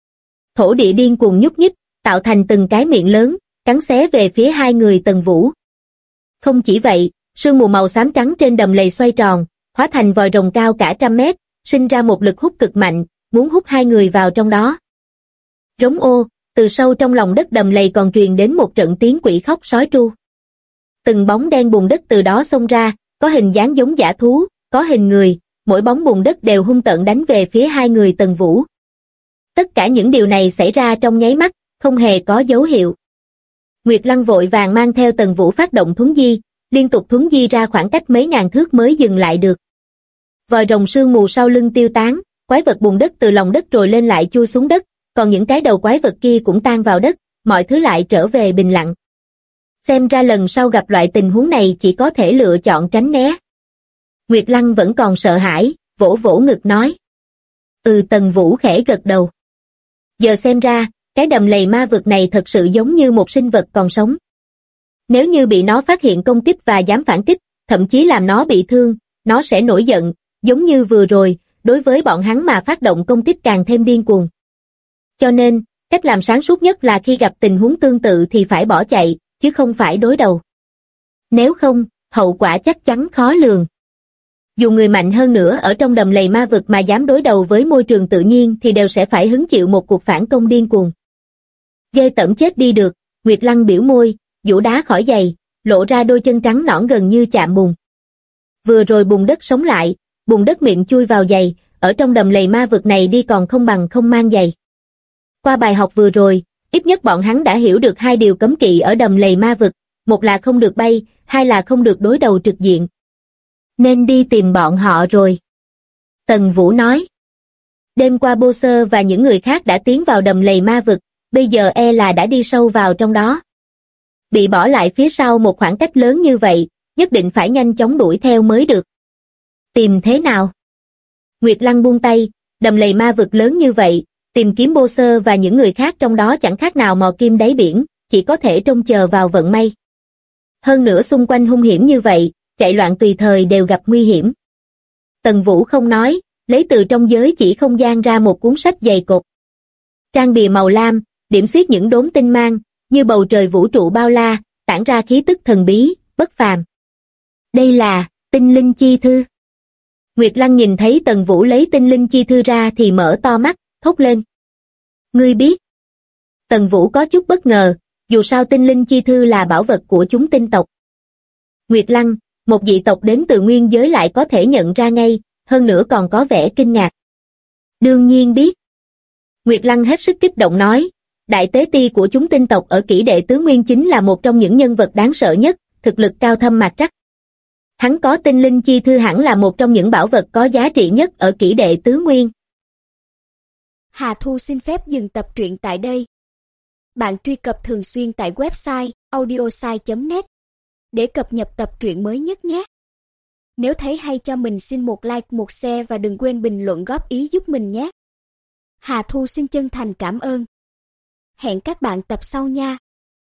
Thổ địa điên cuồng nhúc nhích, tạo thành từng cái miệng lớn, cắn xé về phía hai người Tần Vũ. Không chỉ vậy, sương mù màu xám trắng trên đầm lầy xoay tròn, hóa thành vòi rồng cao cả trăm mét, sinh ra một lực hút cực mạnh, muốn hút hai người vào trong đó. Rống ô, từ sâu trong lòng đất đầm lầy còn truyền đến một trận tiếng quỷ khóc sói tru. Từng bóng đen bùn đất từ đó xông ra, có hình dáng giống dã thú, có hình người, mỗi bóng bùn đất đều hung tợn đánh về phía hai người Tần Vũ. Tất cả những điều này xảy ra trong nháy mắt, không hề có dấu hiệu. Nguyệt Lăng vội vàng mang theo Tần Vũ phát động thuấn di, liên tục thuấn di ra khoảng cách mấy ngàn thước mới dừng lại được. Vòi rồng sương mù sau lưng tiêu tán, quái vật bùn đất từ lòng đất trồi lên lại chui xuống đất, còn những cái đầu quái vật kia cũng tan vào đất, mọi thứ lại trở về bình lặng. Xem ra lần sau gặp loại tình huống này chỉ có thể lựa chọn tránh né. Nguyệt Lăng vẫn còn sợ hãi, vỗ vỗ ngực nói. Tần Vũ khẽ gật đầu. Giờ xem ra, cái đầm lầy ma vực này thật sự giống như một sinh vật còn sống. Nếu như bị nó phát hiện công kích và dám phản kích, thậm chí làm nó bị thương, nó sẽ nổi giận, giống như vừa rồi, đối với bọn hắn mà phát động công kích càng thêm điên cuồng. Cho nên, cách làm sáng suốt nhất là khi gặp tình huống tương tự thì phải bỏ chạy, chứ không phải đối đầu. Nếu không, hậu quả chắc chắn khó lường. Dù người mạnh hơn nữa ở trong đầm lầy ma vực mà dám đối đầu với môi trường tự nhiên thì đều sẽ phải hứng chịu một cuộc phản công điên cuồng. Ghê tởm chết đi được, Nguyệt Lăng biểu môi, giũ đá khỏi giày, lộ ra đôi chân trắng nõn gần như chạm bùn. Vừa rồi bùn đất sống lại, bùn đất miệng chui vào giày, ở trong đầm lầy ma vực này đi còn không bằng không mang giày. Qua bài học vừa rồi, ít nhất bọn hắn đã hiểu được 2 điều cấm kỵ ở đầm lầy ma vực, một là không được bay, 2 là không được đối đầu trực diện. Nên đi tìm bọn họ rồi. Tần Vũ nói. Đêm qua Boser và những người khác đã tiến vào đầm lầy ma vực, bây giờ e là đã đi sâu vào trong đó. Bị bỏ lại phía sau một khoảng cách lớn như vậy, nhất định phải nhanh chóng đuổi theo mới được. Tìm thế nào? Nguyệt Lăng buông tay, đầm lầy ma vực lớn như vậy, tìm kiếm Boser và những người khác trong đó chẳng khác nào mò kim đáy biển, chỉ có thể trông chờ vào vận may. Hơn nữa xung quanh hung hiểm như vậy, chạy loạn tùy thời đều gặp nguy hiểm. Tần Vũ không nói, lấy từ trong giới chỉ không gian ra một cuốn sách dày cộp. Trang bìa màu lam, điểm xuyết những đốm tinh mang, như bầu trời vũ trụ bao la, tản ra khí tức thần bí, bất phàm. Đây là tinh linh chi thư. Nguyệt Lăng nhìn thấy Tần Vũ lấy tinh linh chi thư ra thì mở to mắt, thốt lên. Ngươi biết? Tần Vũ có chút bất ngờ, dù sao tinh linh chi thư là bảo vật của chúng tinh tộc. Nguyệt Lăng, một dị tộc đến từ nguyên giới lại có thể nhận ra ngay, hơn nữa còn có vẻ kinh ngạc. Đương nhiên biết. Nguyệt Lăng hết sức kích động nói, đại tế ti của chúng tinh tộc ở Kỷ Đệ Tứ Nguyên chính là một trong những nhân vật đáng sợ nhất, thực lực cao thâm mạc trắc. Hắn có tinh linh chi thư hẳn là một trong những bảo vật có giá trị nhất ở Kỷ Đệ Tứ Nguyên. Hà Thu xin phép dừng tập truyện tại đây. Bạn truy cập thường xuyên tại website audiosai.net để cập nhật tập truyện mới nhất nhé. Nếu thấy hay cho mình xin một like, một share và đừng quên bình luận góp ý giúp mình nhé. Hà Thu xin chân thành cảm ơn. Hẹn các bạn tập sau nha.